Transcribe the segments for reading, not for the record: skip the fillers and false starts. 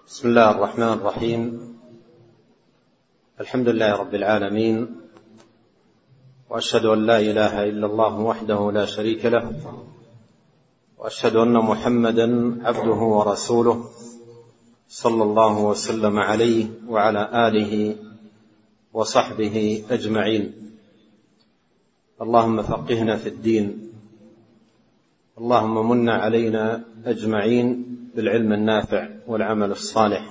بسم الله الرحمن الرحيم. الحمد لله رب العالمين، وأشهد أن لا إله إلا الله وحده لا شريك له، وأشهد أن محمدا عبده ورسوله صلى الله وسلم عليه وعلى آله وصحبه أجمعين. اللهم فقهنا في الدين، اللهم من علينا أجمعين بالعلم النافع والعمل الصالح.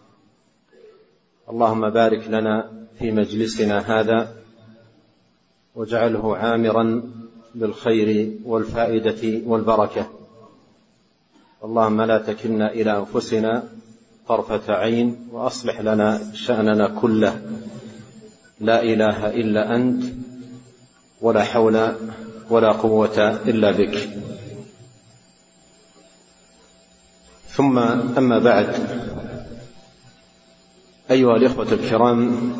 اللهم بارك لنا في مجلسنا هذا، واجعله عامرا بالخير والفائدة والبركة. اللهم لا تكلنا إلى أنفسنا طرفة عين، وأصلح لنا شأننا كله. لا إله إلا أنت، ولا حول ولا قوة إلا بك. ثم أما بعد، أيها الإخوة الكرام،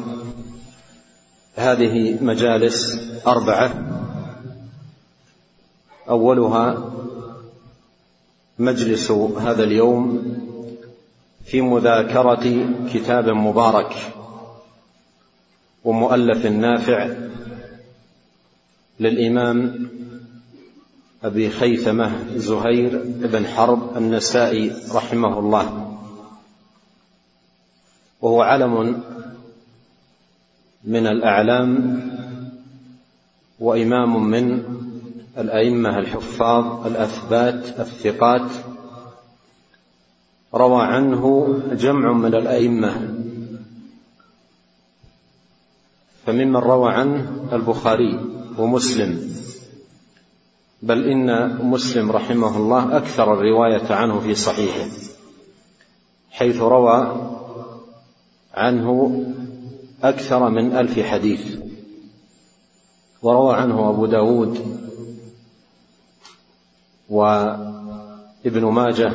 هذه مجالس 4، أولها مجلس هذا اليوم في مذاكرة كتاب مبارك ومؤلف نافع للإمام أبي خيثمة زهير بن حرب النسائي رحمه الله، وهو علم من الأعلام وإمام من الأئمة الحفاظ الأثبات الثقات، روى عنه جمع من الأئمة، فممن روى عنه البخاري ومسلم، بل إن مسلم رحمه الله أكثر الرواية عنه في صحيحه، حيث روى عنه أكثر من 1000 حديث. وروى عنه أبو داود وابن ماجه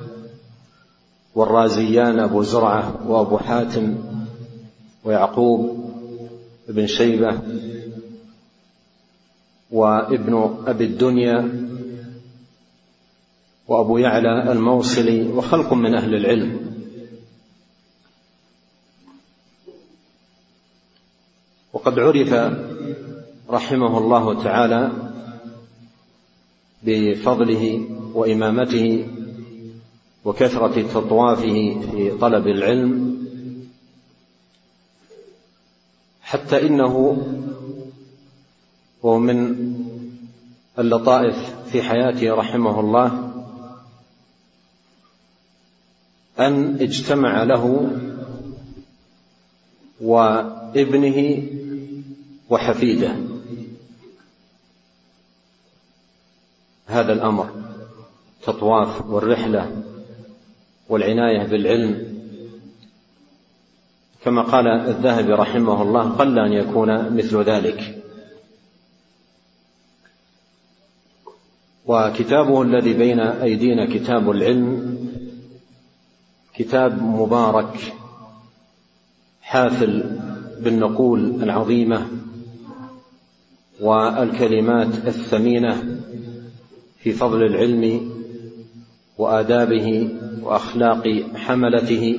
والرازيان أبو زرعة وأبو حاتم ويعقوب بن شيبة وابن أبي الدنيا وأبو يعلى الموصلي وخلق من أهل العلم. وقد عرف رحمه الله تعالى بفضله وإمامته وكثرة تطوافه في طلب العلم، حتى إنه ومن اللطائف في حياته رحمه الله أن اجتمع له وابنه وحفيده هذا الأمر، التطواف والرحلة والعناية بالعلم. كما قال الذهبي رحمه الله: قل أن يكون مثل ذلك. وكتابه الذي بين أيدينا كتاب العلم كتاب مبارك حافل بالنقول العظيمة والكلمات الثمينة في فضل العلم وآدابه وأخلاق حملته،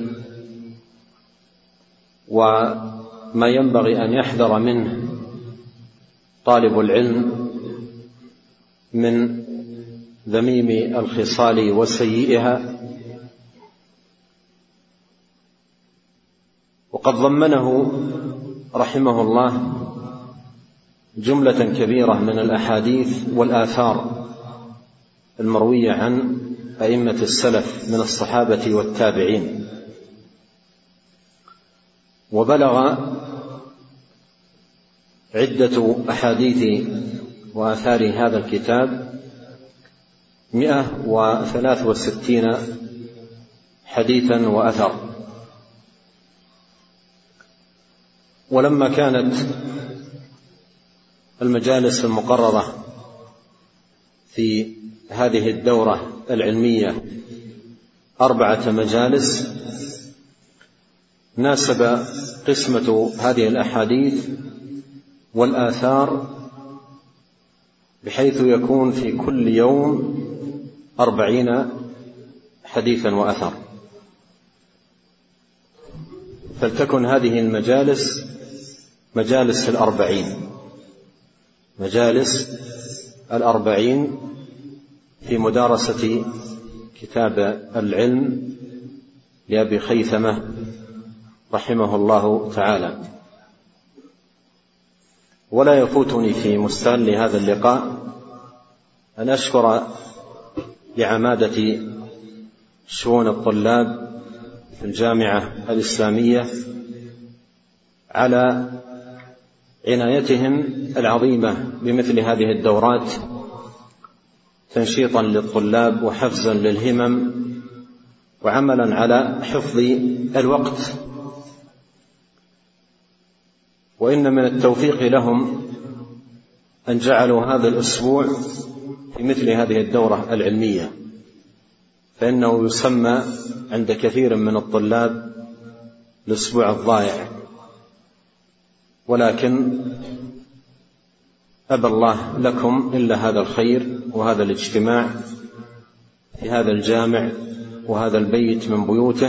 وما ينبغي أن يحذر منه طالب العلم من ذميم الخصال وسيئها. وقد ضمنه رحمه الله جملة كبيرة من الأحاديث والآثار المروية عن أئمة السلف من الصحابة والتابعين، وبلغ عدة أحاديث وآثار هذا الكتاب 163 حديثا وأثر. ولما كانت المجالس المقررة في هذه الدورة العلمية 4 مجالس، ناسب قسمة هذه الأحاديث والآثار بحيث يكون في كل يوم 40 حديثا وأثر، فلتكن هذه المجالس مجالس الأربعين في مدارسة كتاب العلم لأبي خيثمة رحمه الله تعالى. ولا يفوتني في مستهل هذا اللقاء أن أشكر لعمادة شؤون الطلاب في الجامعة الإسلامية على عنايتهم العظيمة بمثل هذه الدورات تنشيطا للطلاب وحفزا للهمم وعملا على حفظ الوقت. وإن من التوفيق لهم أن جعلوا هذا الأسبوع في مثل هذه الدورة العلمية، فإنه يسمى عند كثير من الطلاب الأسبوع الضائع، ولكن أبى الله لكم إلا هذا الخير وهذا الاجتماع في هذا الجامع وهذا البيت من بيوته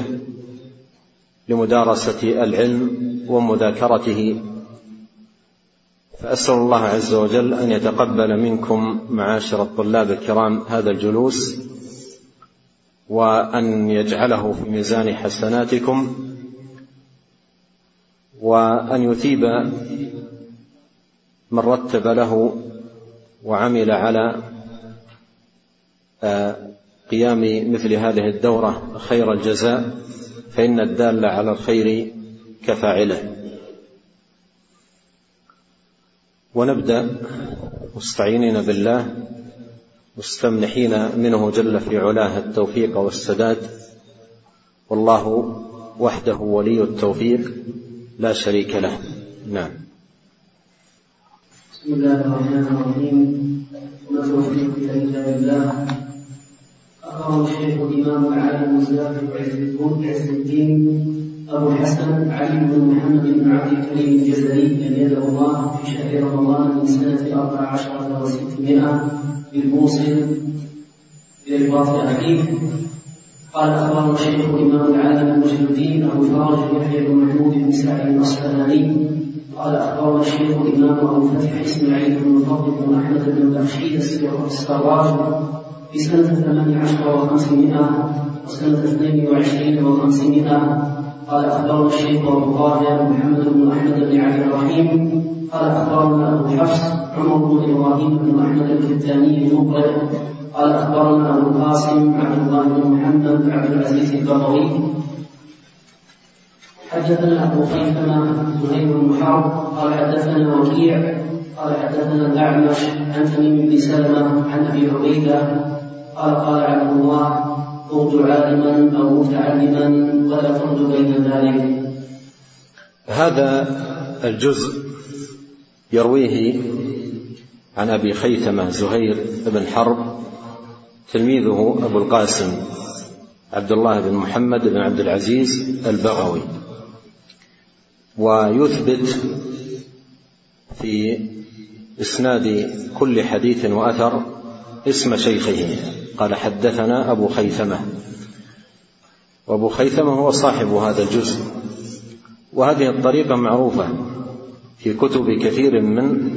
لمدارسة العلم ومذاكرته. فأسأل الله عز وجل أن يتقبل منكم معاشر الطلاب الكرام هذا الجلوس، وأن يجعله في ميزان حسناتكم، وأن يثيب من رتب له وعمل على قيام مثل هذه الدورة خير الجزاء، فإن الدال على الخير كفاعله. ونبدأ مستعينين بالله مستمنحين منه جل في علاه التوفيق والسداد، والله وحده ولي التوفيق لا شريك له. نعم. بسم الله الرحمن الرحيم. والتوفيق إلى الله. أخبر الشيخ الإمام العالم الزاهد عز الدين أبو الحسن علي بن محمد بن عبد الكريم الجزري أيده الله في شهر رمضان من سنة 14 و600 بالموصل برباط أخيه. قال أخبر الشيخ الإمام العالم مجد الدين أبو فرج يحيى بن محمود بن سعد الأصفهاني قال أخبر الشيخ الإمام أبو فتح إسماعيل بن الفضل بن أحمد بن بخشيد السراج في سنة 18 و500 وسنة 22 و500. قال أخبرنا الشيخ أبو طاهر محمد بن أحمد بن عبد الرحيم قال أخبرنا أبو حفص عمر بن إبراهيم بن أحمد الكتاني المقرئ قال أخبرنا أبو القاسم عبد الله بن محمد بن عبد العزيز البغوي. حدثنا أبو خيثمة زهير بن حرب قال حدثنا وكيع قال حدثنا الأعمش عن تميم بن سلمة عن أبي عبيدة قال قال عبد الله قلت عالما أو متعلما ولا فرد بين ذلك. هذا الجزء يرويه عن أبي خيثمة زهير بن حرب تلميذه أبو القاسم عبد الله بن محمد بن عبد العزيز البغوي، ويثبت في إسناد كل حديث وأثر اسم شيخه. قال حدثنا أبو خيثمة، وأبو خيثمة هو صاحب هذا الجزء، وهذه الطريقة معروفة في كتب كثير من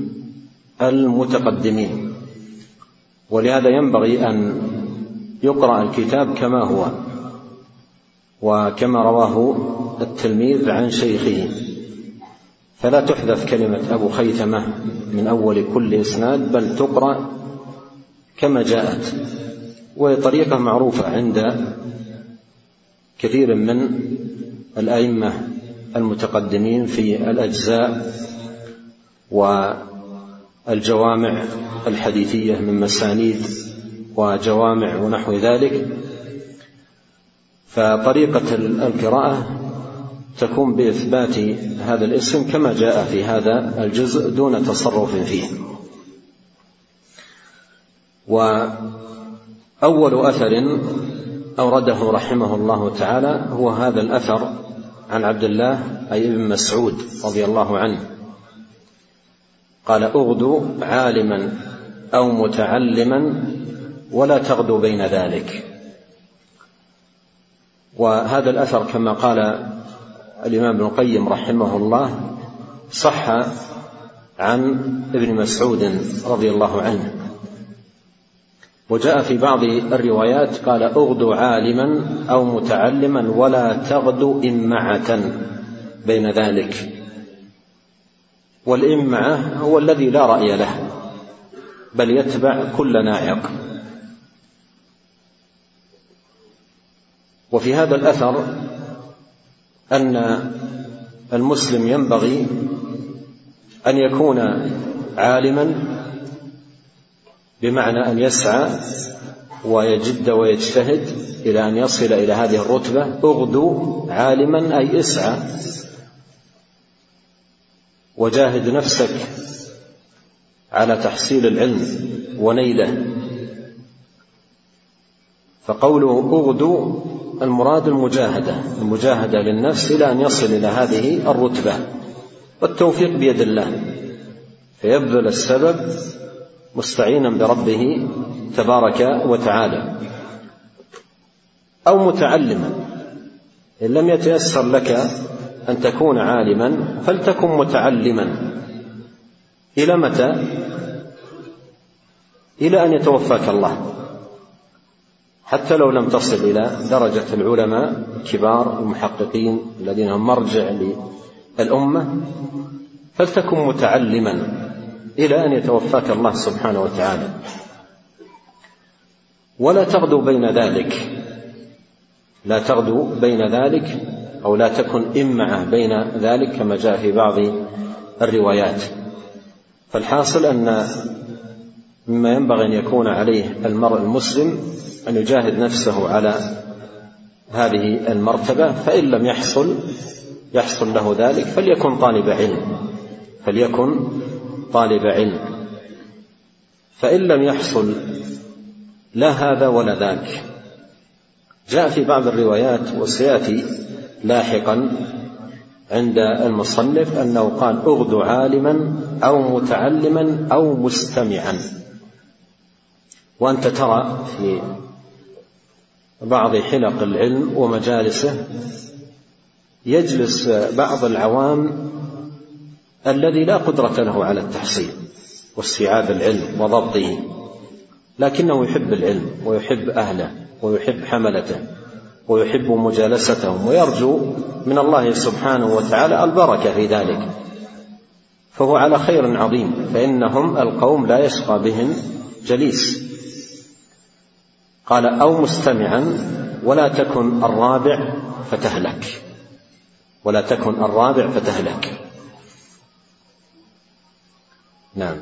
المتقدمين، ولهذا ينبغي أن يقرأ الكتاب كما هو وكما رواه التلميذ عن شيخه، فلا تحذف كلمة أبو خيثمة من أول كل إسناد، بل تقرأ كما جاءت. وهي طريقة معروفة عند كثير من الأئمة المتقدمين في الأجزاء والجوامع الحديثية من مسانيد وجوامع ونحو ذلك. فطريقة القراءة تكون بإثبات هذا الاسم كما جاء في هذا الجزء دون تصرف فيه. وأول أثر أورده رحمه الله تعالى هو هذا الأثر عن عبد الله أي ابن مسعود رضي الله عنه قال: اغدو عالما أو متعلما ولا تغدو بين ذلك. وهذا الأثر كما قال الإمام ابن القيم رحمه الله صح عن ابن مسعود رضي الله عنه، وجاء في بعض الروايات قال: اغدوا عالما أو متعلما ولا تغدوا إمعة بين ذلك. والإمعة هو الذي لا رأي له بل يتبع كل ناعق. وفي هذا الأثر أن المسلم ينبغي أن يكون عالما، بمعنى أن يسعى ويجد ويجتهد إلى أن يصل إلى هذه الرتبة. اغدو عالما أي اسعى وجاهد نفسك على تحصيل العلم ونيله. فقوله اغدو المراد المجاهدة للنفس إلى أن يصل إلى هذه الرتبة، والتوفيق بيد الله، فيبذل السبب مستعينا بربه تبارك وتعالى. أو متعلما، إن لم يتيسر لك أن تكون عالما فلتكن متعلما. إلى متى؟ إلى أن يتوفاك الله، حتى لو لم تصل إلى درجة العلماء الكبار المحققين الذين هم مرجع للأمة، فلتكن متعلما إلى أن يتوفاك الله سبحانه وتعالى. ولا تغدو بين ذلك، لا تغدو بين ذلك، أو لا تكن إمعة بين ذلك كما جاء في بعض الروايات. فالحاصل أن مما ينبغي أن يكون عليه المرء المسلم أن يجاهد نفسه على هذه المرتبة، فإن لم يحصل له ذلك فليكن طالب علم. فإن لم يحصل لا هذا ولا ذاك. جاء في بعض الروايات وسيأتي لاحقا عند المصنف أنه قال: اغد عالما أو متعلما أو مستمعا. وأنت ترى في بعض حلق العلم ومجالسه يجلس بعض العوام الذي لا قدرة له على التحصيل واستيعاب العلم وضبطه، لكنه يحب العلم ويحب أهله ويحب حملته ويحب مجالستهم ويرجو من الله سبحانه وتعالى البركة في ذلك، فهو على خير عظيم، فإنهم القوم لا يشقى بهم جليس. قال: أو مستمعا ولا تكن الرابع فتهلك. نعم.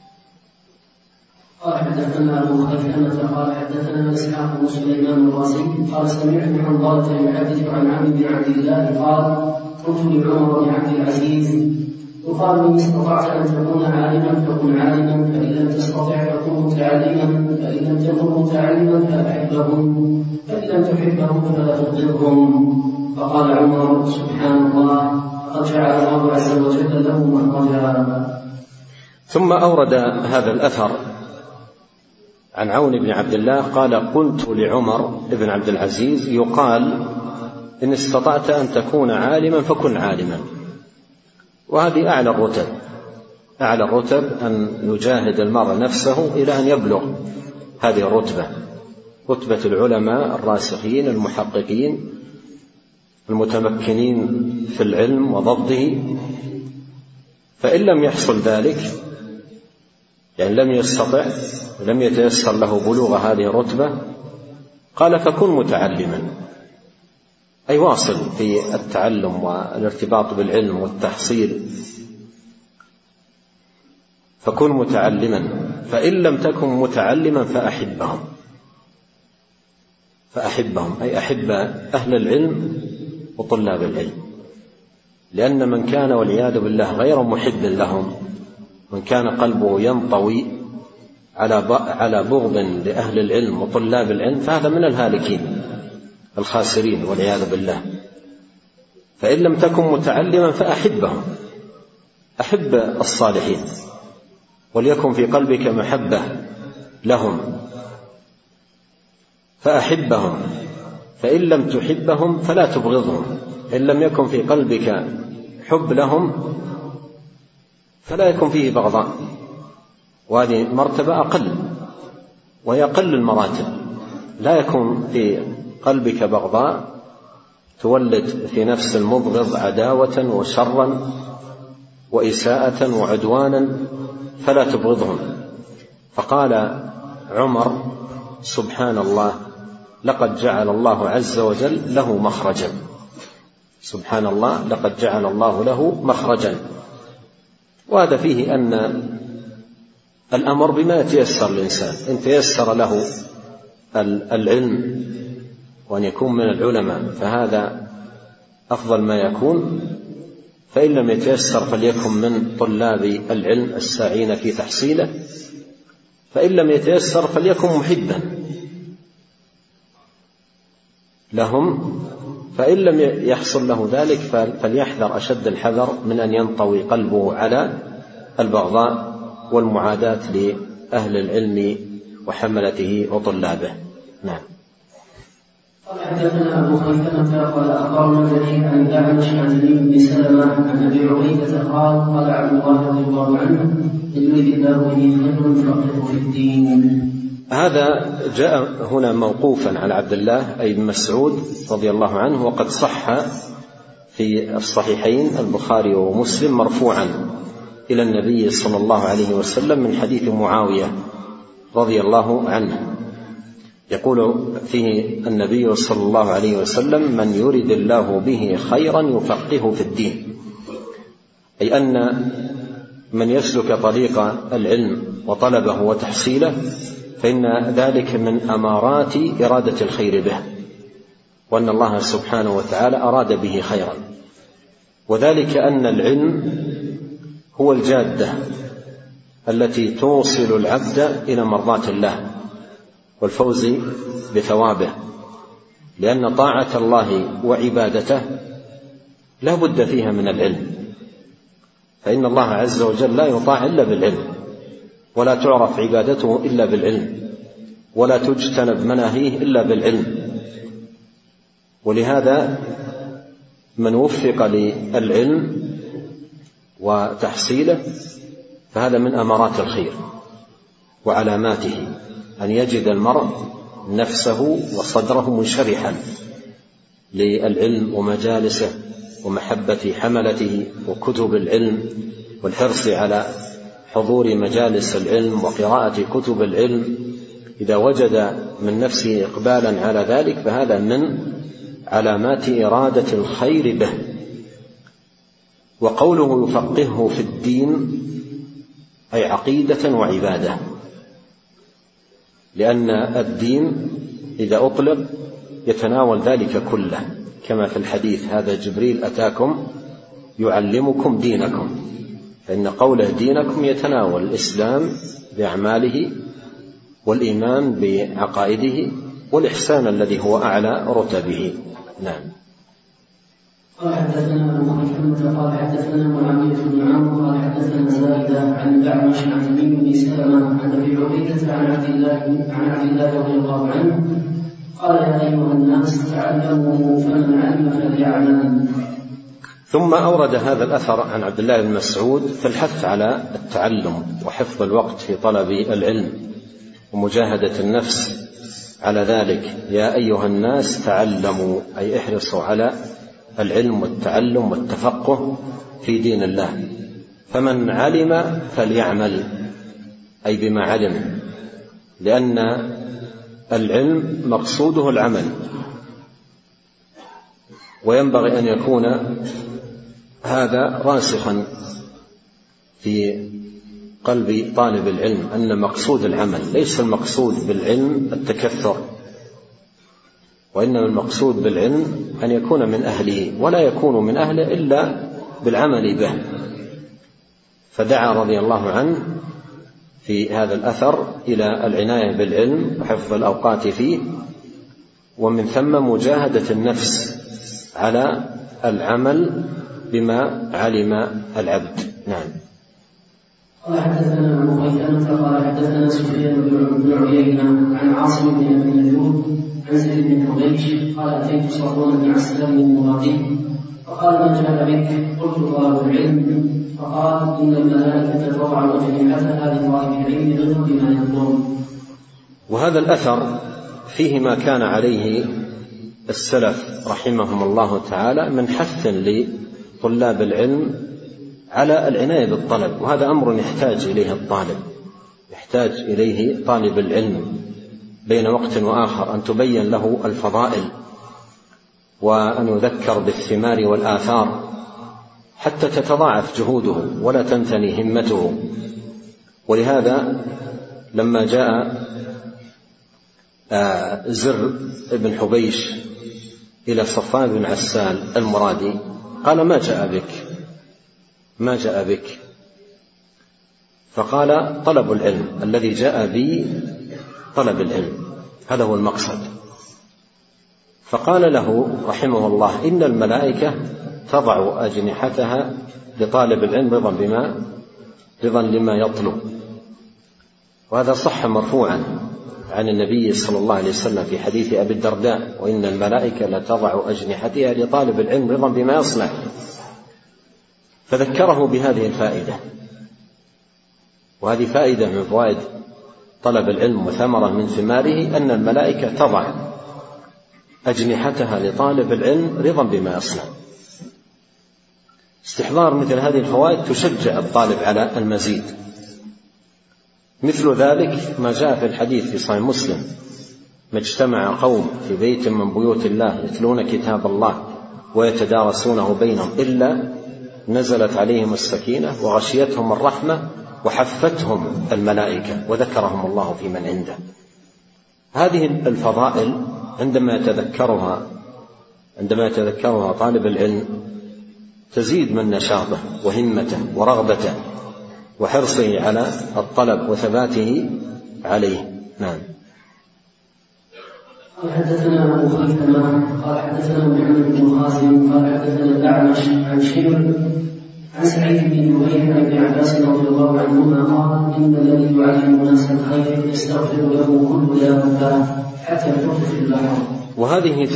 قال: حدثنا أبو خيثمة قال حدثنا إسحاق بن سليمان الرازي قال: سمعت حنظلة يحدث عن عمرو بن عبد الله قال: قلت لعمر بن عبد العزيز: يقال: إن استطعت أن تكون عالما فكن عالما، فإن لم تستطع فكن متعلما، فإن لم تكن متعلما فأحبهم، فإن لم تحبهم فلا تبغضهم. فقال عمر: سبحان الله، قد جعل الله عز وجل له مخرجا. ثم أورد هذا الأثر عن عون بن عبد الله قال: قلت لعمر بن عبد العزيز: يقال إن استطعت أن تكون عالما فكن عالما. وهذه أعلى الرتب أن يجاهد المرء نفسه إلى أن يبلغ هذه الرتبة، رتبة العلماء الراسخين المحققين المتمكنين في العلم وضبطه. فإن لم يحصل ذلك، يعني لم يستطع ولم يتيسر له بلوغ هذه الرتبة، قال: فكن متعلما، أي واصل في التعلم والارتباط بالعلم والتحصيل، فكن متعلما. فإن لم تكن متعلما فأحبهم أي أحب أهل العلم وطلاب العلم، لأن من كان والعياذ بالله غير محب لهم، من كان قلبه ينطوي على بغض لأهل العلم وطلاب العلم، فهذا من الهالكين الخاسرين والعياذ بالله. فإن لم تكن متعلما فأحبهم، أحب الصالحين، وليكن في قلبك محبة لهم، فأحبهم. فإن لم تحبهم فلا تبغضهم، إن لم يكن في قلبك حب لهم فلا يكون فيه بغضاء، وهذه مرتبة أقل وهي أقل المراتب. لا يكون في قلبك بغضاء تولد في نفس المبغض عداوة وشرا وإساءة وعدوانا فلا تبغضهم. فقال عمر: سبحان الله، لقد جعل الله عز وجل له مخرجا. سبحان الله، لقد جعل الله له مخرجا. وهذا فيه أن الأمر بما يتيسر الإنسان. إن تيسر له العلم وأن يكون من العلماء فهذا أفضل ما يكون، فإن لم يتيسر فليكن من طلاب العلم الساعين في تحصيله، فإن لم يتيسر فليكن محبا لهم، فإن لم يحصل له ذلك فليحذر أشد الحذر من أن ينطوي قلبه على البغضاء والمعاداة لأهل العلم وحملته وطلابه. نعم. قال حدثنا أبو خيثمة قال أخبرنا جرير عن الأعمش عن تميم بن سلمة عن أبي عبيدة قال عبد الله رضي الله عنه: إن يريد الله به خيرا يفقهه في الدين. هذا جاء هنا موقوفا على عبد الله أي بن مسعود رضي الله عنه، وقد صح في الصحيحين البخاري ومسلم مرفوعا إلى النبي صلى الله عليه وسلم من حديث معاوية رضي الله عنه، يقول فيه النبي صلى الله عليه وسلم: من يرد الله به خيرا يفقهه في الدين، أي أن من يسلك طريق العلم وطلبه وتحصيله فإن ذلك من أمارات إرادة الخير به، وأن الله سبحانه وتعالى أراد به خيرا. وذلك أن العلم هو الجادة التي توصل العبد إلى مرضاة الله والفوز بثوابه، لأن طاعة الله وعبادته لا بد فيها من العلم، فإن الله عز وجل لا يطاع إلا بالعلم، ولا تعرف عبادته إلا بالعلم، ولا تجتنب مناهيه إلا بالعلم. ولهذا من وفق للعلم وتحصيله فهذا من أمارات الخير وعلاماته، أن يجد المرء نفسه وصدره منشرحا للعلم ومجالسه ومحبة حملته وكتب العلم والحرص على حضور مجالس العلم وقراءة كتب العلم. إذا وجد من نفسه إقبالا على ذلك فهذا من علامات إرادة الخير به. وقوله يفقهه في الدين أي عقيدة وعبادة، لأن الدين إذا أطلق يتناول ذلك كله، كما في الحديث: هذا جبريل أتاكم يعلمكم دينكم، فإن قوله دينكم يتناول الإسلام بأعماله والإيمان بعقائده والإحسان الذي هو أعلى رتبه. نعم. قال حدثنا أبو خيثمة قال حدثنا معاوية بن عمرو قال حدثنا زائدة عن الأعمش عن تميم بن سلمة عن أبي عبيدة عن عبد الله رضي الله عنه قال: يا أيها الناس تعلموا فمن علم فليعلم. ثم أورد هذا الأثر عن عبد الله بن مسعود في الحث على التعلم وحفظ الوقت في طلب العلم ومجاهدة النفس على ذلك. يا أيها الناس تعلموا أي احرصوا على العلم والتعلم والتفقه في دين الله. فمن علم فليعمل أي بما علم، لأن العلم مقصوده العمل، وينبغي أن يكون هذا راسخا في قلب طالب العلم أن مقصود العمل ليس المقصود بالعلم التكثر، وإنما المقصود بالعلم أن يكون من أهله، ولا يكون من أهله إلا بالعمل به. فدعا رضي الله عنه في هذا الأثر إلى العناية بالعلم وحفظ الأوقات فيه، ومن ثم مجاهدة النفس على العمل بما علم العبد. نعم. قال حدثنا أبو خيثمة قال حدثنا سفيان بن عيينة عن عاصم بن أبي نجود عن زيد بن حبيش قال أتيت صفوان بن عسلان المرادي فقال ما جاء بك؟ قلت طلب العلم. فقال إن الملائكة تضع أجنحتها لطالب العلم رضا بما يطلب. وهذا الأثر فيه ما كان عليه السلف رحمهم الله تعالى من حث لطلاب العلم على العناية بالطلب، وهذا أمر يحتاج إليه الطالب، يحتاج إليه طالب العلم بين وقت وآخر، أن تبين له الفضائل وأن يذكر بالثمار والآثار حتى تتضاعف جهوده ولا تنثني همته. ولهذا لما جاء زر بن حبيش إلى صفوان بن عسال المرادي قال ما جاء بك؟ ما جاء بك؟ فقال طلب العلم، الذي جاء بي طلب العلم، هذا هو المقصد. فقال له رحمه الله إن الملائكة تضع أجنحتها لطالب العلم رضا لما يطلب. وهذا صح مرفوعا عن النبي صلى الله عليه وسلم في حديث أبي الدرداء وإن الملائكة لتضع أجنحتها لطالب العلم رضا بما يصنع. فذكره بهذه الفائدة، وهذه فائدة من فوائد طلب العلم وثمرة من ثماره أن الملائكة تضع أجنحتها لطالب العلم رضا بما يصنع. استحضار مثل هذه الفوائد تشجع الطالب على المزيد. مثل ذلك ما جاء في الحديث في صحيح مسلم ما اجتمع قوم في بيت من بيوت الله يتلون كتاب الله ويتدارسونه بينهم إلا نزلت عليهم السكينة وغشيتهم الرحمة وحفتهم الملائكة وذكرهم الله في من عنده. هذه الفضائل عندما يتذكرها طالب العلم تزيد من نشاطه وهمته ورغبته وحرصه على الطلب وثباته عليه. نعم. قال حدثنا أبو خيثمة قال حدثنا محمد بن خازم قال حدثنا الأعمش عن شبر عن سعيد بن جبير عن ابن عباس رضي الله عنهما قال إن الذي يعلم الناس الخير يستغفر له كل دابة حتى يطوف في البحر. وهذه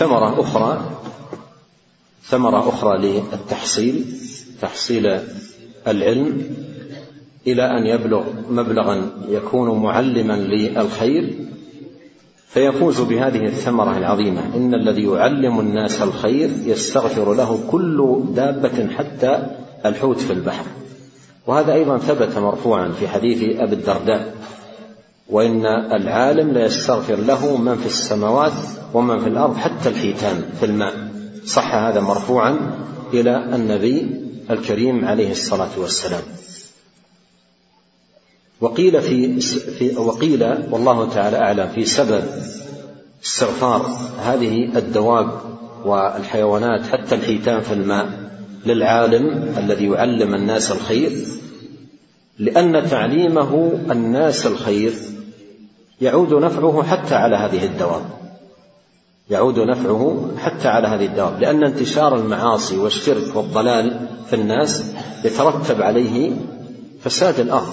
ثمرة أخرى للتحصيل، تحصيل العلم إلى أن يبلغ مبلغا يكون معلما للخير فيفوز بهذه الثمرة العظيمة. إن الذي يعلم الناس الخير يستغفر له كل دابة حتى الحوت في البحر. وهذا أيضا ثبت مرفوعا في حديث أبي الدرداء وإن العالم لا يستغفر له من في السماوات ومن في الأرض حتى الحيتان في الماء. صح هذا مرفوعا إلى النبي الكريم عليه الصلاة والسلام. وقيل والله تعالى أعلم في سبب استغفار هذه الدواب والحيوانات حتى الحيتان في الماء للعالم الذي يعلم الناس الخير، لأن تعليمه الناس الخير يعود نفعه حتى على هذه الدواب، لأن انتشار المعاصي والشرك والضلال في الناس يترتب عليه فساد الأرض،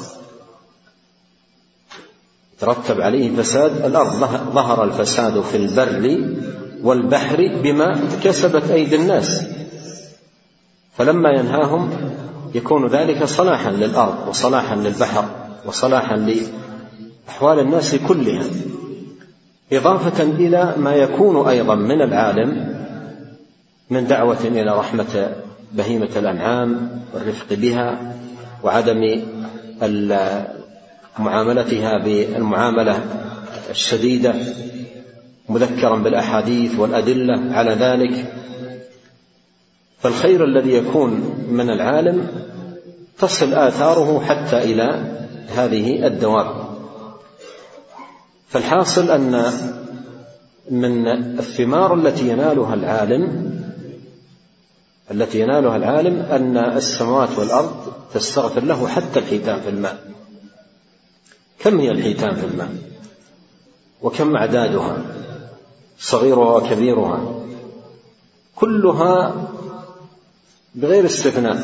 ظهر الفساد في البر والبحر بما كسبت أيدي الناس، فلما ينهاهم يكون ذلك صلاحا للأرض وصلاحا للبحر وصلاحا لأحوال الناس كلها، إضافة إلى ما يكون أيضا من العالم من دعوة إلى رحمة بهيمة الأنعام والرفق بها وعدم معاملتها بالمعاملة الشديدة، مذكرا بالأحاديث والأدلة على ذلك. فالخير الذي يكون من العالم تصل آثاره حتى إلى هذه الدواب. فالحاصل أن من الثمار التي ينالها العالم أن السماوات والأرض تستغفر له حتى الحيتان في الماء. كم هي الحيتان في الماء؟ وكم أعدادها صغيرها وكبيرها؟ كلها بغير استثناء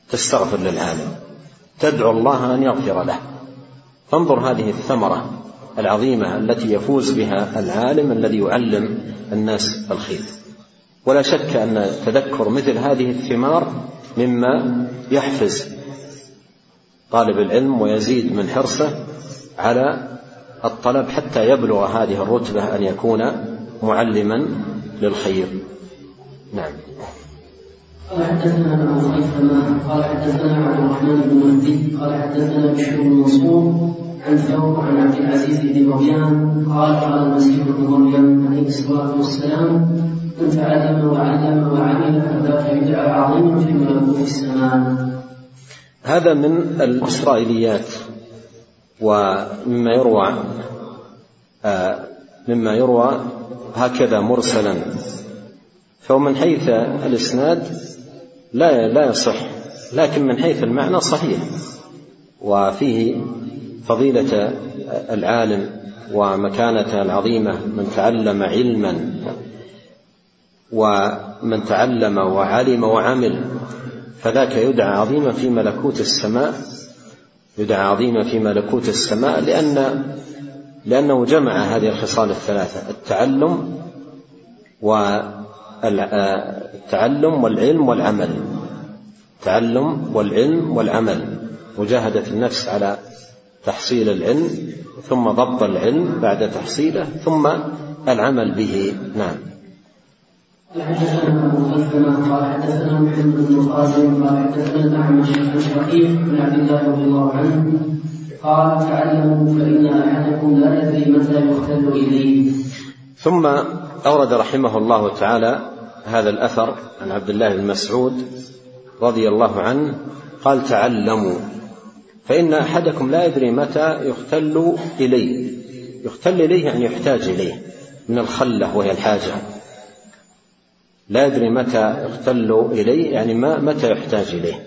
تستغفر للعالم، تدعو الله أن يغفر له. فانظر هذه الثمرة العظيمة التي يفوز بها العالم الذي يعلم الناس الخير. ولا شك أن تذكر مثل هذه الثمار مما يحفز طالب العلم ويزيد من حرصه على الطلب حتى يبلغ هذه الرتبة أن يكون معلما للخير. نعم. قال حدثنا أبو خيثمة قال حدثنا عبد الرحمن بن مهدي قال حدثنا بشر بن منصور عن ثور عن عبد العزيز بن مريم قال قال المسيح ابن مريم عليه الصلاة والسلام: من تعلم وعلم وعمل فذاك يدعى عظيم في ملكوت السماء. هذا من الإسرائيليات ومما يروى هكذا مرسلا، فمن حيث الإسناد لا يصح، لكن من حيث المعنى صحيح، وفيه فضيلة العالم ومكانته العظيمة. من تعلم علما ومن تعلم وعلم وعمل فذاك يدعى عظيما في ملكوت السماء، يدعى عظيما في ملكوت السماء، لأنه جمع هذه الخصال الثلاثة: التعلم والعلم والعمل. التعلم والعلم والعمل، مجاهدة النفس على تحصيل العلم، ثم ضبط العلم بعد تحصيله، ثم العمل به. نعم. حدثنا أبو خيثمة قال حدثنا محمد بن قاسم قال حدثنا الأعمش عن شقيق بن عبد الله رضي الله عنه قال: تعلموا فإن أحدكم لا يدري متى يختل إليه. ثم أورد رحمه الله تعالى هذا الأثر عن عبد الله بن مسعود رضي الله عنه قال: تعلموا فإن أحدكم لا يدري متى يختل إليه. يختل إليه يعني يحتاج إليه، من الخلة وهي الحاجة. لا يدري متى يختل إليه يعني متى يحتاج إليه.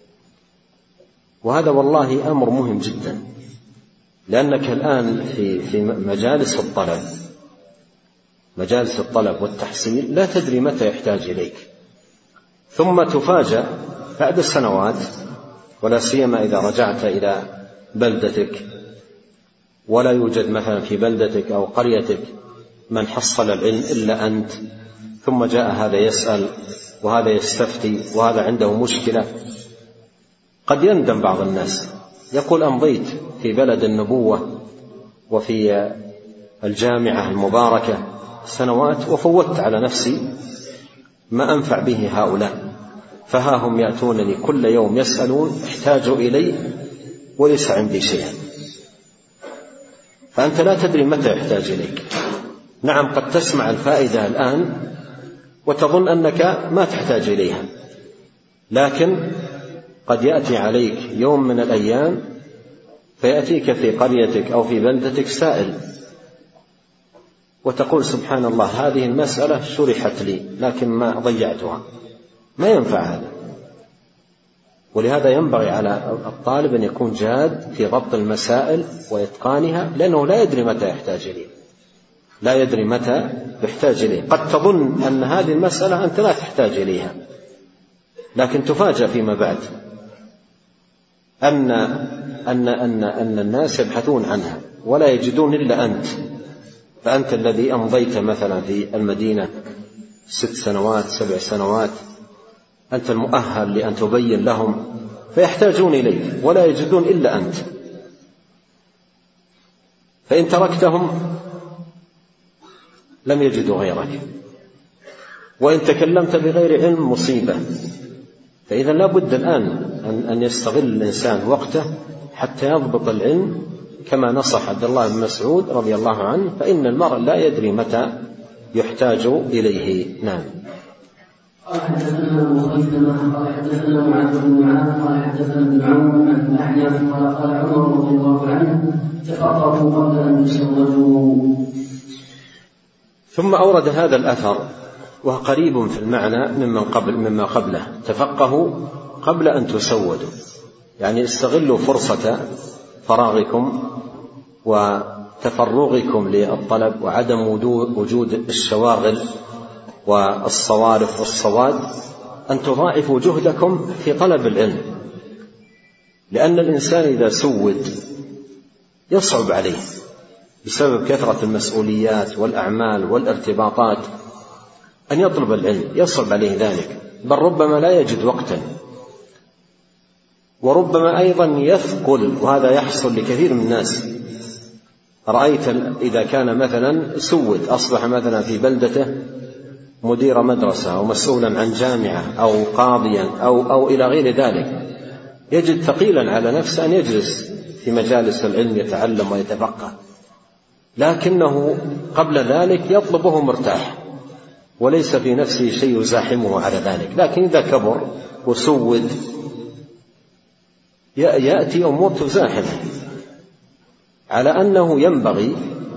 وهذا والله أمر مهم جدا، لأنك الآن في مجالس الطلب والتحصيل لا تدري متى يحتاج إليك، ثم تفاجأ بعد السنوات، ولا سيما إذا رجعت إلى بلدتك ولا يوجد مثلا في بلدتك أو قريتك من حصل العلم إلا أنت، ثم جاء هذا يسأل وهذا يستفتي وهذا عنده مشكلة. قد يندم بعض الناس، يقول: أمضيت في بلد النبوة وفي الجامعة المباركة سنوات وفوت على نفسي ما أنفع به هؤلاء، فها هم يأتونني كل يوم يسألون، احتاجوا إلي وليس عندي شيء. فأنت لا تدري متى يحتاج إليك. نعم، قد تسمع الفائدة الآن وتظن أنك ما تحتاج إليها، لكن قد يأتي عليك يوم من الأيام فيأتيك في قريتك أو في بلدتك سائل وتقول: سبحان الله، هذه المسألة شرحت لي لكن ما ضيعتها. ما ينفع هذا. ولهذا ينبغي على الطالب أن يكون جاد في ضبط المسائل وإتقانها، لأنه لا يدري متى يحتاج إليه. لا يدري متى يحتاج إليه. قد تظن أن هذه المسألة أنت لا تحتاج إليها، لكن تفاجأ فيما بعد أن الناس يبحثون عنها ولا يجدون إلا أنت. فأنت الذي أمضيت مثلا في المدينة 6 سنوات 7 سنوات، أنت المؤهل لأن تبين لهم، فيحتاجون إليك ولا يجدون إلا أنت. فإن تركتهم لم يجدوا غيرك، وإن تكلمت بغير علم مصيبة. فإذا لا بد الآن أن يستغل الإنسان وقته حتى يضبط العلم كما نصح عبد الله بن مسعود رضي الله عنه، فإن المرء لا يدري متى يحتاج إليه. نعم. قال حدثنا أبو خيثمة قال حدثنا معاذ بن معاذ قال حدثنا ابن عون عن الأحناف قال عمر رضي الله عنه: تفقهوا قبل أن تسودوا. ثم أورد هذا الأثر وهو قريب في المعنى مما قبله: تفقهوا قبل أن تسودوا، يعني استغلوا فرصة فراغكم وتفرغكم للطلب وعدم وجود الشواغل والصوارف والصواد، أن تضاعفوا جهدكم في طلب العلم، لأن الإنسان إذا سود يصعب عليه، بسبب كثرة المسؤوليات والأعمال والارتباطات أن يطلب العلم، يصعب عليه ذلك، بل ربما لا يجد وقتا، وربما أيضا يثقل، وهذا يحصل لكثير من الناس. رأيت إذا كان مثلا أصبح مثلا في بلدته مدير مدرسة أو مسؤولا عن جامعة أو قاضيا أو إلى غير ذلك، يجد ثقيلا على نفسه أن يجلس في مجالس العلم يتعلم ويتفقه، لكنه قبل ذلك يطلبه مرتاح وليس في نفسه شيء يزاحمه على ذلك. لكن إذا كبر وسود يأتي أمور تزاحمه، على أنه ينبغي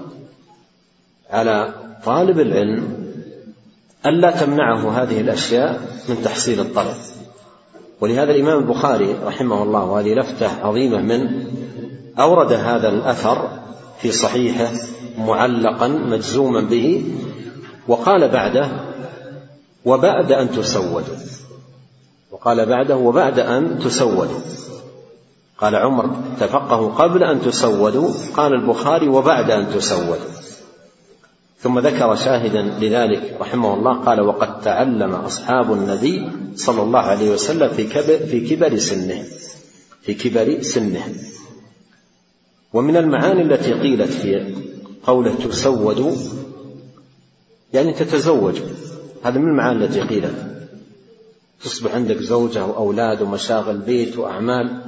على طالب العلم ألا تمنعه هذه الأشياء من تحصيل الطلب. ولهذا الإمام البخاري رحمه الله، وهذه لفتة عظيمة منه، أورد هذا الأثر في صحيحه معلقا مجزوما به، وقال بعده وبعد أن تسودوا، وقال بعده وبعد أن تسودوا. قال عمر تفقهوا قبل أن تسودوا، قال البخاري وبعد أن تسودوا. ثم ذكر شاهدا لذلك رحمه الله، قال وقد تعلم أصحاب النبي صلى الله عليه وسلم في كبر سنه. ومن المعاني التي قيلت في قوله تسودوا يعني تتزوج، هذا من المعاني التي قيلت. تصبح عندك زوجة وأولاد ومشاغل بيت وأعمال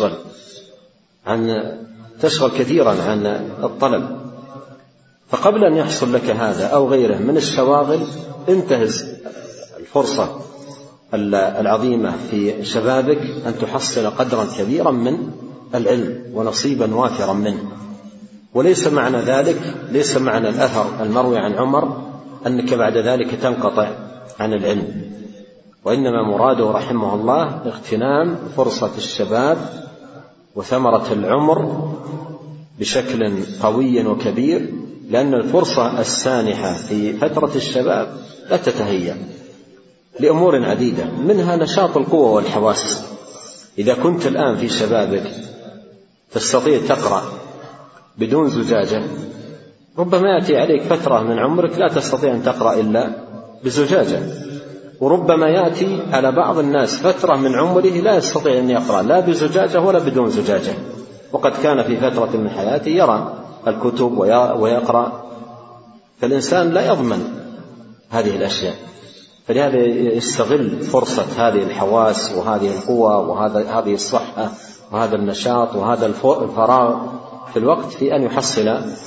تشغل كثيرا عن الطلب. فقبل أن يحصل لك هذا أو غيره من الشواغل، انتهز الفرصة العظيمة في شبابك أن تحصل قدرا كبيرا من العلم ونصيبا وافرا منه. وليس معنى ذلك، ليس معنى الأثر المروي عن عمر أنك بعد ذلك تنقطع عن العلم، وإنما مراده رحمه الله اغتنام فرصة الشباب وثمرة العمر بشكل قوي وكبير، لأن الفرصة السانحة في فترة الشباب لا تتهيأ لأمور عديدة، منها نشاط القوة والحواس. إذا كنت الآن في شبابك تستطيع تقرأ بدون زجاجة، ربما يأتي عليك فترة من عمرك لا تستطيع أن تقرأ إلا بزجاجة، وربما يأتي على بعض الناس فترة من عمره لا يستطيع أن يقرأ لا بزجاجة ولا بدون زجاجة، وقد كان في فترة من حياته يرى الكتب ويقرأ. فالإنسان لا يضمن هذه الأشياء، فلهذا يستغل فرصة هذه الحواس وهذه القوة وهذه الصحة وهذا النشاط وهذا الفراغ في الوقت في أن يحصل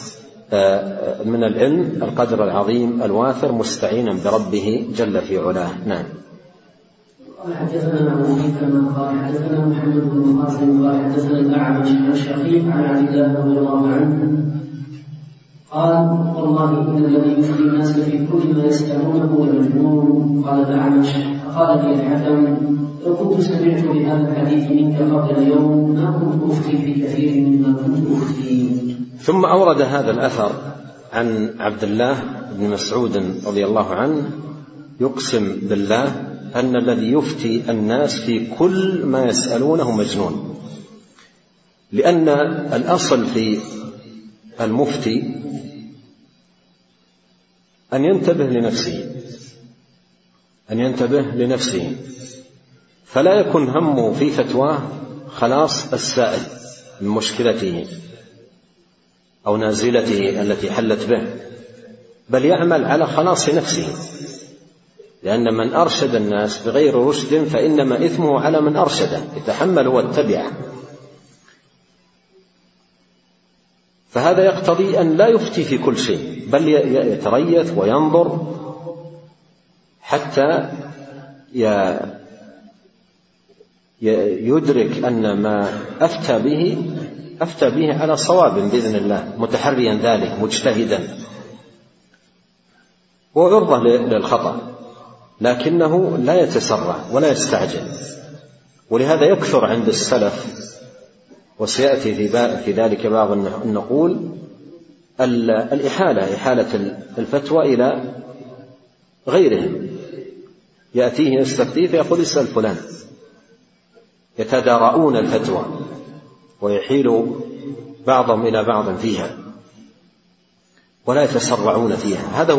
من العلم القدر العظيم الوافر مستعينا بربه جل في علاه. نعم. قال حدثنا أبو كما قال حدثنا محمد بن قاسم قال حدثنا الأعمش عن شقيق عن عبد الله رضي الله عنه قال والله إن الذي يفتي الناس في كل ما يسألونه لمجنون. قال الأعمش فقال لي الحكم لو كنت سمعت بهذا الحديث منك قبل يوم ما كنت أفتي في كثير مما كنت أفتي. ثم أورد هذا الأثر عن عبد الله بن مسعود رضي الله عنه يقسم بالله أن الذي يفتي الناس في كل ما يسألونه مجنون، لأن الأصل في المفتي أن ينتبه لنفسه، فلا يكون همه في فتواه خلاص السائل من مشكلته أو نازلته التي حلت به، بل يعمل على خلاص نفسه، لأن من أرشد الناس بغير رشد فإنما إثمه على من أرشده، يتحمل واتبعه. فهذا يقتضي أن لا يفتي في كل شيء، بل يتريث وينظر حتى يدرك أن ما أفتى به على صواب بإذن الله، متحريا ذلك مجتهدا، ويرضى للخطأ، لكنه لا يتسرع ولا يستعجل. ولهذا يكثر عند السلف، وسيأتي في ذلك بعض النقول، إحالة الفتوى إلى غيرهم، يأتيه يستفتيه فيقول اسأل فلان، يتدارؤون الفتوى ويحيل بعضهم إلى بعض فيها. ولا يتسرعون فيها. هذا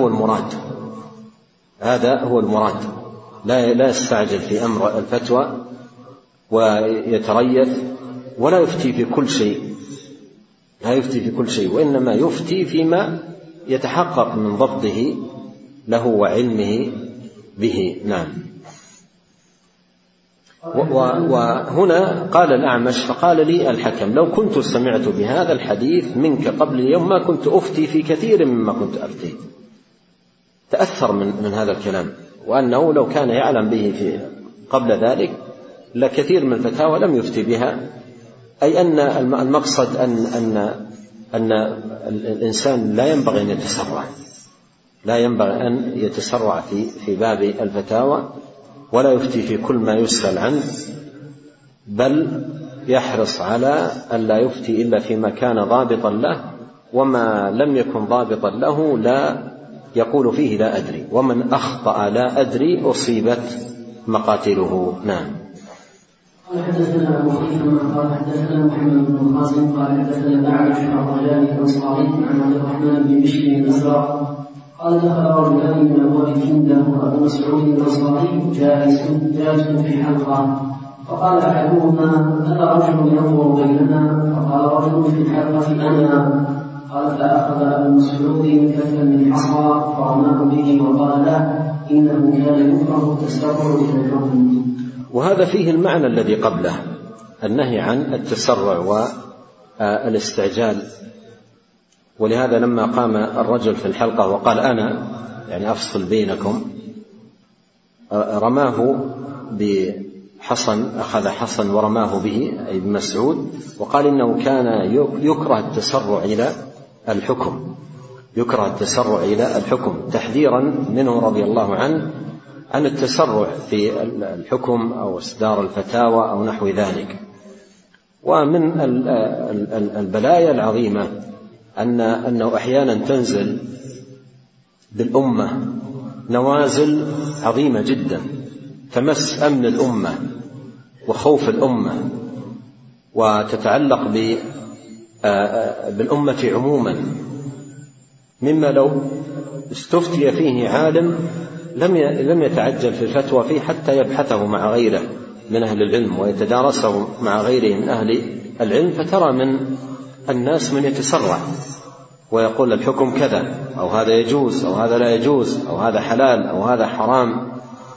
هو المراد. لا يستعجل في أمر الفتوى ويتريث، ولا يفتي في كل شيء، وإنما يفتي فيما يتحقق من ضبطه له وعلمه به. نعم. وهنا قال الأعمش فقال لي الحكم: لو كنت سمعت بهذا الحديث منك قبل اليوم ما كنت أفتي في كثير مما كنت أفتي. تأثر من هذا الكلام، وأنه لو كان يعلم به قبل ذلك لكثير من الفتاوى لم يفتي بها. أي أن المقصد أن الإنسان لا ينبغي أن يتسرع في باب الفتاوى، ولا يفتي في كل ما يسأل عنه، بل يحرص على أن لا يفتي إلا فيما كان ضابطا له، وما لم يكن ضابطا له لا يقول فيه لا أدري، ومن أخطأ لا أدري أصيبت مقاتله. نعم. قال حدثنا أبو خيثمة قال حدثنا محمد بن القاسم قال حدثنا الأعمش عن رجاء الأنصاري عن عبد الرحمن بن بشر الأزرق قال دخل رجلان من أبواب كندة وأبو مسعود الأنصاري جالس في حلقة، فقال أحدهما: ألا رجل ينظر بيننا؟ فقال رجل في الحلقة: أنا. قال: فأخذ أبو مسعود كفا من حصى فرماه به وقال له: إنه كان يكره التسرع إلى الحكم. وهذا فيه المعنى الذي قبله، النهي عن التسرع والاستعجال. ولهذا لما قام الرجل في الحلقة وقال: أنا يعني أفصل بينكم، رماه بحصن، أخذ حصن ورماه به أي بمسعود، وقال إنه كان يكره التسرع إلى الحكم تحذيرا منه رضي الله عنه عن التسرع في الحكم أو إصدار الفتاوى أو نحو ذلك. ومن البلايا العظيمة أنه أحيانا تنزل بالأمة نوازل عظيمة جدا تمس أمن الأمة وخوف الأمة، وتتعلق بالأمة عموما، مما لو استفتي فيه عالم لم يتعجل في الفتوى فيه حتى يبحثه مع غيره من أهل العلم ويتدارسه مع غيره من أهل العلم، فترى من الناس من يتسرع ويقول الحكم كذا، أو هذا يجوز أو هذا لا يجوز، أو هذا حلال أو هذا حرام.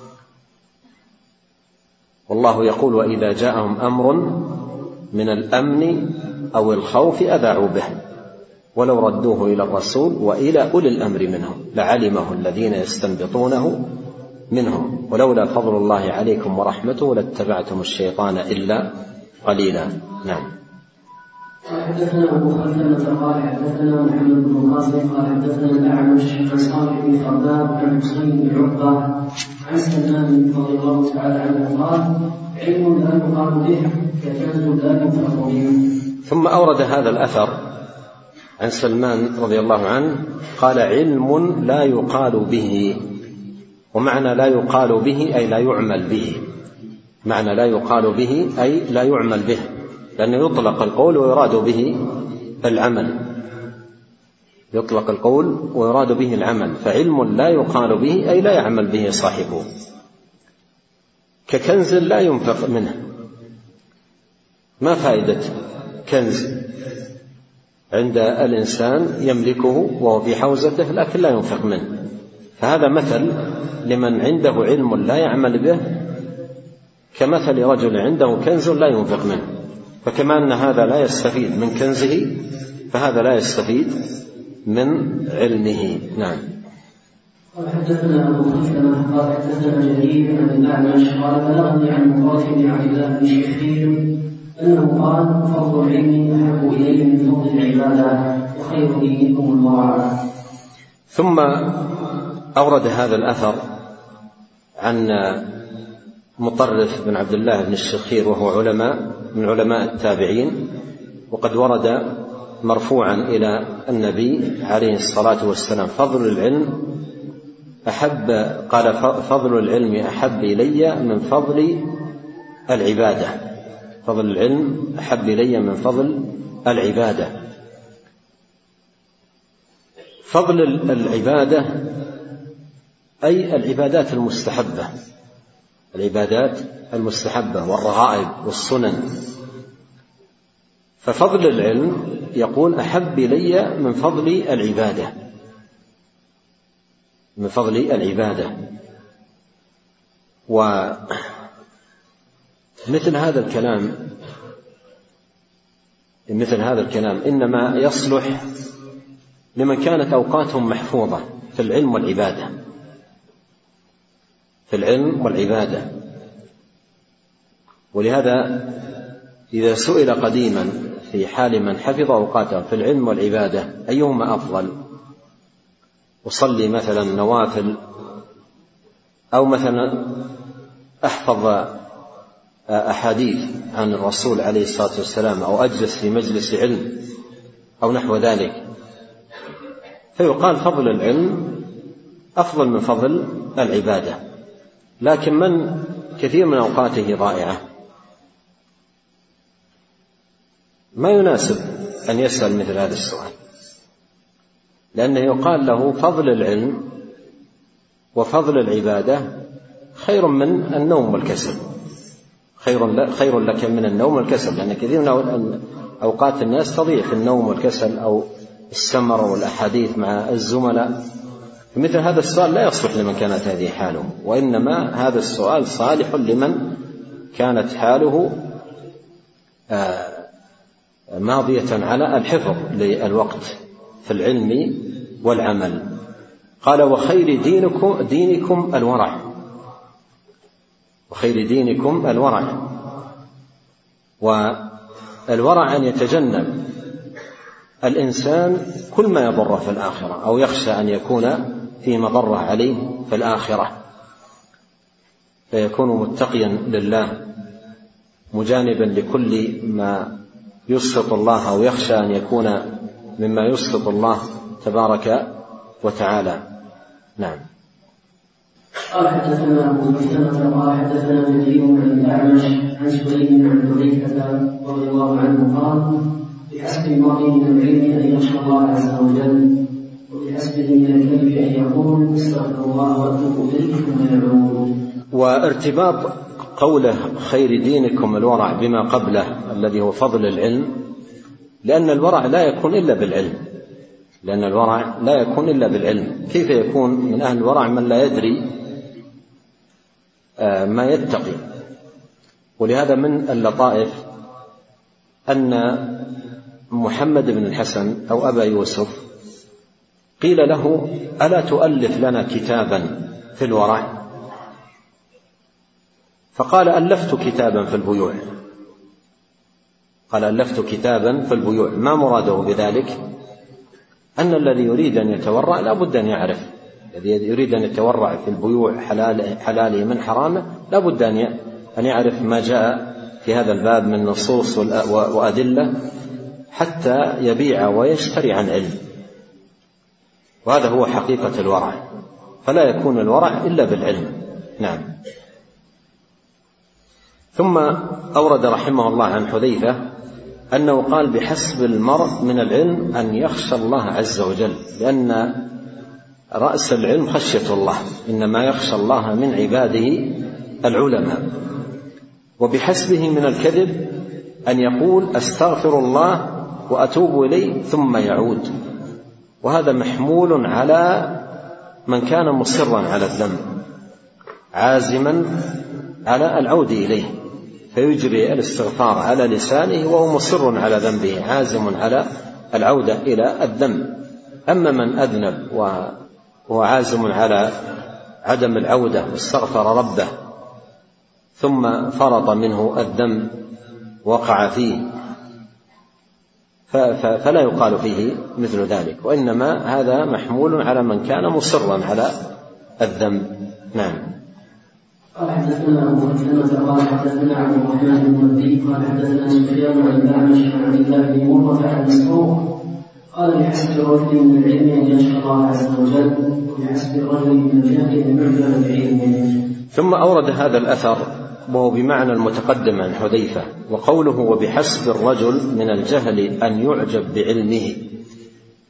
والله يقول: وإذا جاءهم أمر من الأمن أو الخوف أذاعوا به ولو ردوه إلى الرسول وإلى أولي الأمر منهم لعلمه الذين يستنبطونه منهم ولولا فضل الله عليكم ورحمته لاتبعتم الشيطان إلا قليلا. نعم. حدثنا أبو خيثمة قال حدثنا محمد بن القاسم قال حدثنا الأعمش عن صالح بن خباب عن حسين بن عقبة عن سلمان رضي الله تعالى عنه قال: علم لا يقال به ككنز لا ينفق به. ثم أورد هذا الأثر عن سلمان رضي الله عنه قال: علم لا يقال به. ومعنى لا يقال به أي لا يعمل به، معنى لا يقال به أي لا يعمل به، لأنه يطلق القول ويراد به العمل، يطلق القول ويراد به العمل، فعلم لا يقال به أي لا يعمل به صاحبه. ككنز لا ينفق منه. ما فائدة كنز عند الإنسان يملكه وهو في حوزته لكن لا ينفق منه؟ فهذا مثل لمن عنده علم لا يعمل به كمثل رجل عنده كنز لا ينفق منه. فكما أن هذا لا يستفيد من كنزه فهذا لا يستفيد من علمه. نعم. قال حدثنا أبو خيثمة قال حدثنا جرير عن الأعمش قال بلغني عن مقاتل بن عبد الله بن شخير أنه قال: فضل العلم أحب إلي من فضل العبادة وخير دينكم الورع. ثم أورد هذا الأثر عن مطرف بن عبد الله بن الشخير وهو من علماء التابعين، وقد ورد مرفوعا إلى النبي عليه الصلاة والسلام: فضل العلم فضل العلم أحب إلي من فضل العبادة. فضل العلم أحب إلي من فضل العبادة. فضل العبادة أي العبادات المستحبة، العبادات المستحبة والرغائب والسنن. ففضل العلم يقول أحب إلي من فضل العبادة، من فضل العبادة. ومثل هذا الكلام إنما يصلح لمن كانت أوقاتهم محفوظة في العلم والعبادة، في العلم والعبادة. ولهذا إذا سئل قديما في حال من حفظ أوقاته في العلم والعبادة أيهما أفضل، أصلي مثلا نوافل أو مثلا أحفظ أحاديث عن الرسول عليه الصلاة والسلام أو أجلس في مجلس علم أو نحو ذلك، فيقال فضل العلم أفضل من فضل العبادة. لكن من كثير من أوقاته ضائعة ما يناسب أن يسأل مثل هذا السؤال، لأنه يقال له فضل العلم وفضل العبادة خير من النوم والكسل، خير لك من النوم والكسل، لأن كثير من أوقات الناس تضيع في النوم والكسل أو السمر والأحاديث مع الزملاء. مثل هذا السؤال لا يصلح لمن كانت هذه حاله، وإنما هذا السؤال صالح لمن كانت حاله ماضية على الحفظ للوقت في العلم والعمل. قال وخير دينكم الورع، وخير دينكم الورع. والورع أن يتجنب الإنسان كل ما يضره في الآخرة أو يخشى أن يكون في مضرة عليه في الآخرة، فيكون متقيا لله مجانبا لكل ما يسخط الله أو يخشى أن يكون مما يسخط الله تبارك وتعالى. نعم. قال حدثنا أبو مسلمة قال حدثنا جرير عن الأعمش عن سليم عن حذيفة رضي الله عنه قال بحسب المرء من العلم أن يخشى الله عز وجل، وبحسبه من الكذب أن يقول استغفر الله وأتوب إليه ثم يعود. وارتباط قوله خير دينكم الورع بما قبله الذي هو فضل العلم، لأن الورع لا يكون إلا بالعلم، لأن الورع لا يكون إلا بالعلم. كيف يكون من أهل الورع من لا يدري ما يتقي؟ ولهذا من اللطائف أن محمد بن الحسن أو أبا يوسف قيل له ألا تؤلف لنا كتابا في الورع؟ فقال ألفت كتابا في البيوع. قال ألفت كتابا في البيوع، ما مراده بذلك؟ أن الذي يريد أن يتورع لا بد أن يعرف، الذي يريد أن يتورع في البيوع حلاله من حرامه لا بد أن يعرف ما جاء في هذا الباب من نصوص وأدلة حتى يبيع ويشتري عن علم، وهذا هو حقيقة الورع، فلا يكون الورع إلا بالعلم. نعم. ثم أورد رحمه الله عن حذيفة أنه قال بحسب المرء من العلم أن يخشى الله عز وجل، لأن رأس العلم خشية الله، إنما يخشى الله من عباده العلماء. وبحسبه من الكذب أن يقول أستغفر الله وأتوب إليه ثم يعود، وهذا محمول على من كان مصرا على الذنب عازما على العود إليه، فيجري الاستغفار على لسانه وهو مصر على ذنبه عازم على العودة إلى الذنب. أما من أذنب وهو عازم على عدم العودة واستغفر ربه ثم فرط منه الذنب وقع فيه فلا يقال فيه مثل ذلك، وإنما هذا محمول على من كان مصرا على الذنب. نعم. قال حدثنا أبو مسلمة قال حدثنا عبد الرحمن بن مهدي قال حدثنا سفيان عن الأعمش عن عبد الله بن مرة عن مسروق قال بحسب الرجل من العلم أن يخشى الله عز وجل، وبحسب الرجل من الجهل أن يعجب بعلمه. ثم أورد هذا الأثر وهو بمعنى المتقدم عن حذيفة، وقوله وبحسب الرجل من الجهل أن يعجب بعلمه،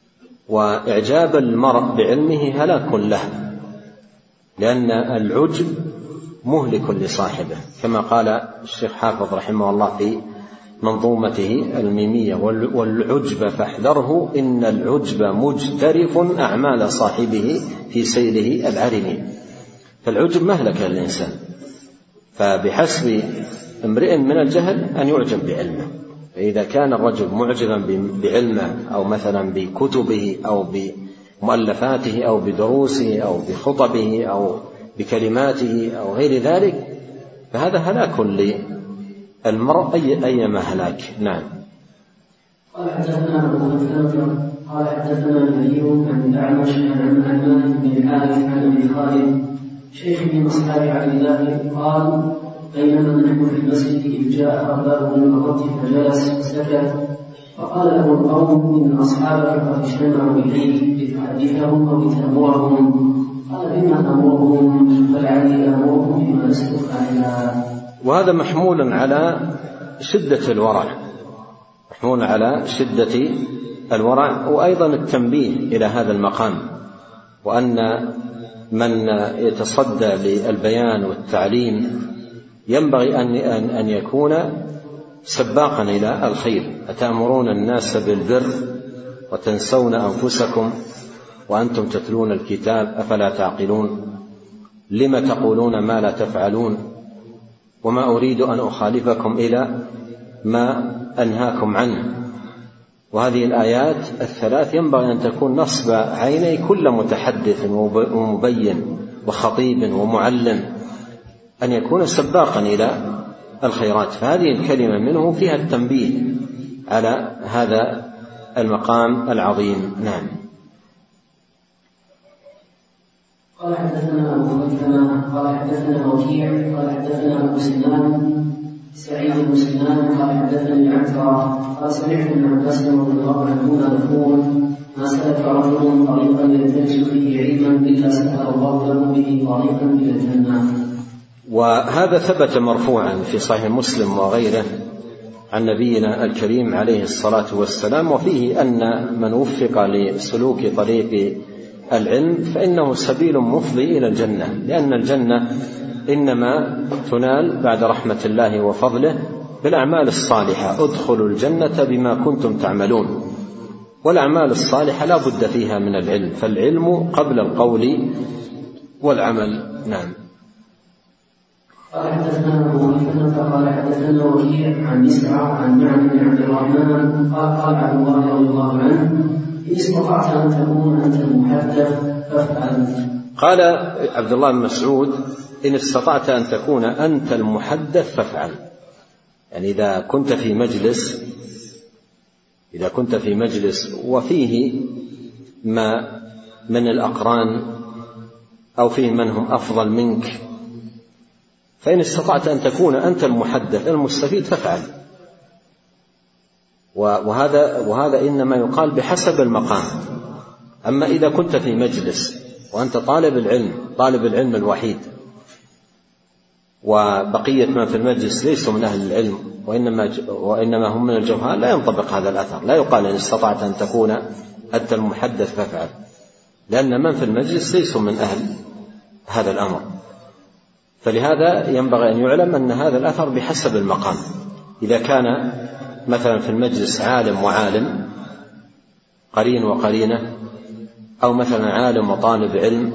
وإعجاب المرء بعلمه هلاك له، لأن العجب مهلك لصاحبه، كما قال الشيخ حافظ رحمه الله في منظومته الميمية: والعجب فاحذره إن العجب مجترف أعمال صاحبه في سيله العرم. فالعجب مهلك للإنسان، فبحسب امرئ من الجهل أن يعجب بعلمه. فإذا كان الرجل معجبا بعلمه أو مثلا بكتبه أو بمؤلفاته أو بدروسه أو بخطبه أو بكلماته أو غير ذلك، فهذا هلاك للمرء أيما هلاك. نعم. قال حدثنا أبو مسلم قال حدثنا أيوب عن الأعمش عن مالك بن الحارث عن أبي خالد شيخ من أصحاب عبد الله قال: بينما نحن في المسجد إذ جاء أخبار من المرض فجلس وسكت، فقال له القوم: إن أصحابك قد اجتمعوا إليك لتحدثهم أو لتأمرهم. قال: بما أمرهم؟ فلعلي أمرهم بما لست فاعلا. وهذا محمول على شدة الورع، محمول على شدة الورع، وأيضا التنبيه إلى هذا المقام، وأن من يتصدى للبيان والتعليم ينبغي أن يكون سباقا إلى الخير. أتأمرون الناس بالبر وتنسون أنفسكم وأنتم تتلون الكتاب أفلا تعقلون؟ لم تقولون ما لا تفعلون؟ وما أريد أن أخالفكم إلى ما أنهاكم عنه. وهذه الآيات الثلاث ينبغي أن تكون نصب عيني كل متحدث ومبين وخطيب ومعلم، أن يكون سباقا إلى الخيرات. فهذه الكلمة منه فيها التنبيه على هذا المقام العظيم. نعم. قال حدثنا أبو مسلم قال حدثنا وكيع قال حدثنا أبو سنان سعيد بن سنان قال حدثني عنترة قال: سمعت ابن عباس رضي الله عنهما يقول: ما سلك رجل طريقا يلتمس فيه علما إلا سهل الله له به طريقا إلى الجنة. وهذا ثبت مرفوعا في صحيح مسلم وغيره عن نبينا الكريم عليه الصلاة والسلام، وفيه أن من وفق لسلوك طريق العلم فإنه سبيل مفضي إلى الجنة، لأن الجنة إنما تنال بعد رحمة الله وفضله بالأعمال الصالحة. ادخلوا الجنة بما كنتم تعملون. والأعمال الصالحة لا بد فيها من العلم، فالعلم قبل القول والعمل. نعم. قال حدثنا أبو مسلم قال حدثنا وكيع عن مسعر عن معن بن عبد الرحمن قال عبد الله رضي الله عنه: إن استطعت أن تكون أنت المحدث فافعل. قال عبد الله بن مسعود: إن استطعت أن تكون أنت المحدث فافعل. يعني إذا كنت في مجلس وفيه ما من الأقران أو فيه من هم أفضل منك، فإن استطعت أن تكون أنت المحدث المستفيد فافعل. وهذا إنما يقال بحسب المقام. أما إذا كنت في مجلس وأنت طالب العلم الوحيد، وبقية من في المجلس ليسوا من أهل العلم وإنما هم من الجهال، لا ينطبق هذا الأثر. لا يقال إن استطعت أن تكون أنت المحدث فافعل، لأن من في المجلس ليسوا من أهل هذا الأمر. فلهذا ينبغي أن يعلم أن هذا الأثر بحسب المقام. إذا كان مثلا في المجلس عالم وعالم، قرين وقرينة، أو مثلا عالم وطالب علم،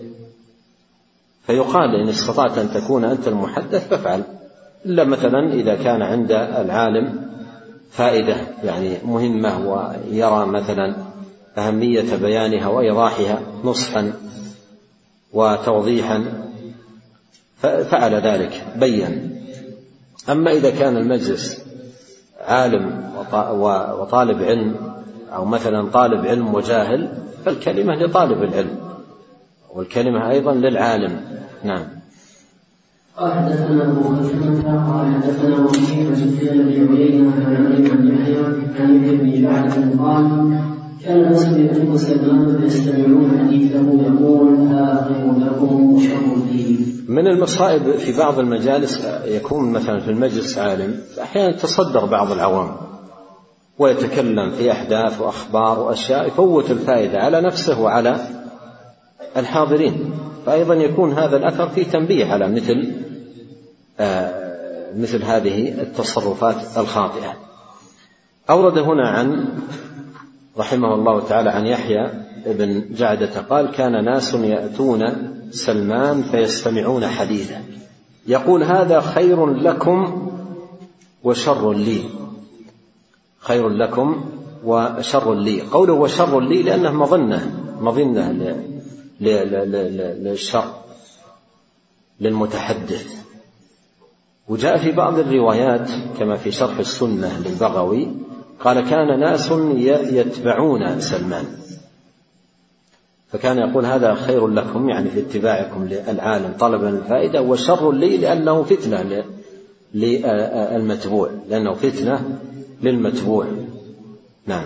فيقال إن استطعت أن تكون أنت المحدث فافعل. إلا مثلا إذا كان عند العالم فائدة يعني مهمة ويرى مثلا أهمية بيانها وإيضاحها نصحا وتوضيحا فعل ذلك بين. أما إذا كان المجلس عالم وطالب علم، أو مثلا طالب علم وجاهل، فالكلمة لطالب العلم والكلمة أيضا للعالم. نعم. قال حدثنا أبو مسلمة قال حدثنا وكيع عن سفيان بن عيينة عن عمرو بن يحيى عن ابن بن جعفر قال: كان الناس يأتون سلمان فيستمعون حديثه يقول: هذا خير لكم وشر لي. من المصائب في بعض المجالس يكون مثلا في المجلس عالم، أحيانا تصدر بعض العوام ويتكلم في أحداث وأخبار وأشياء يفوت الفائدة على نفسه وعلى الحاضرين. فأيضا يكون هذا الأثر فيه تنبيه على مثل هذه التصرفات الخاطئة. أورد هنا عن رحمه الله تعالى عن يحيى بن جعدة قال: كان ناس يأتون سلمان فيستمعون حديثه يقول: هذا خير لكم وشر لي. خير لكم وشر لي، قوله وشر لي لأنه مظنة للشر للمتحدث. وجاء في بعض الروايات كما في شرح السنة للبغوي قال: كان ناس يتبعون سلمان، فكان يقول: هذا خير لكم يعني في اتباعكم للعالم طلبا للفائدة، وشر لي لأنه فتنة للمتبوع، لأنه فتنة للمتبوع. نعم.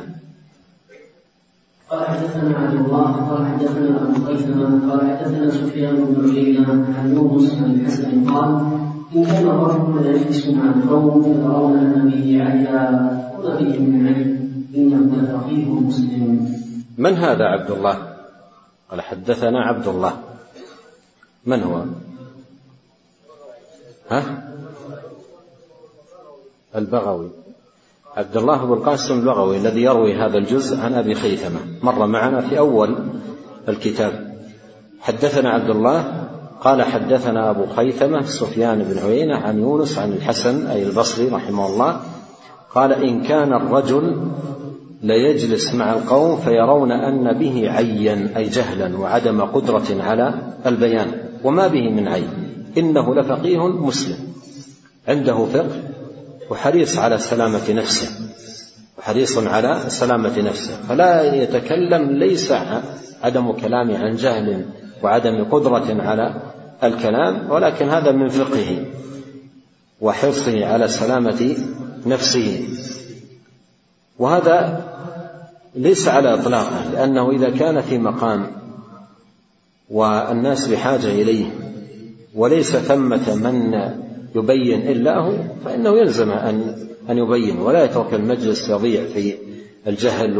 قال: حدثنا عبد الله قال حدثنا أبو خيثمة قال حدثنا سفيان بن عيينة عن يونس عن الحسن قال: إن كان الرجل يجلس مع القوم فيرون أن به عيا وما به من علم إنه لفقيه مسلم. من هذا عبد الله؟ قال: حدثنا عبد الله. من هو؟ البغوي، عبد الله بن القاسم البغوي الذي يروي هذا الجزء عن أبي خيثمة، مر معنا في أول الكتاب. حدثنا عبد الله قال: حدثنا أبو خيثمة سفيان بن عيينة عن يونس عن الحسن أي البصري رحمه الله قال: إن كان الرجل ليجلس مع القوم فيرون أن به عيا أي جهلا وعدم قدرة على البيان وما به من عي إنه لفقيه مسلم، عنده فقه وحريص على سلامة نفسه، فلا يتكلم، ليس عدم كلامه عن جهل وعدم قدرة على الكلام، ولكن هذا من فقهه وحرصه على سلامة نفسه. وهذا ليس على إطلاقه، لأنه إذا كان في مقام والناس بحاجة إليه وليس ثمة من يبين إلا هو فإنه يلزم أن يبين، ولا يترك المجلس يضيع في الجهل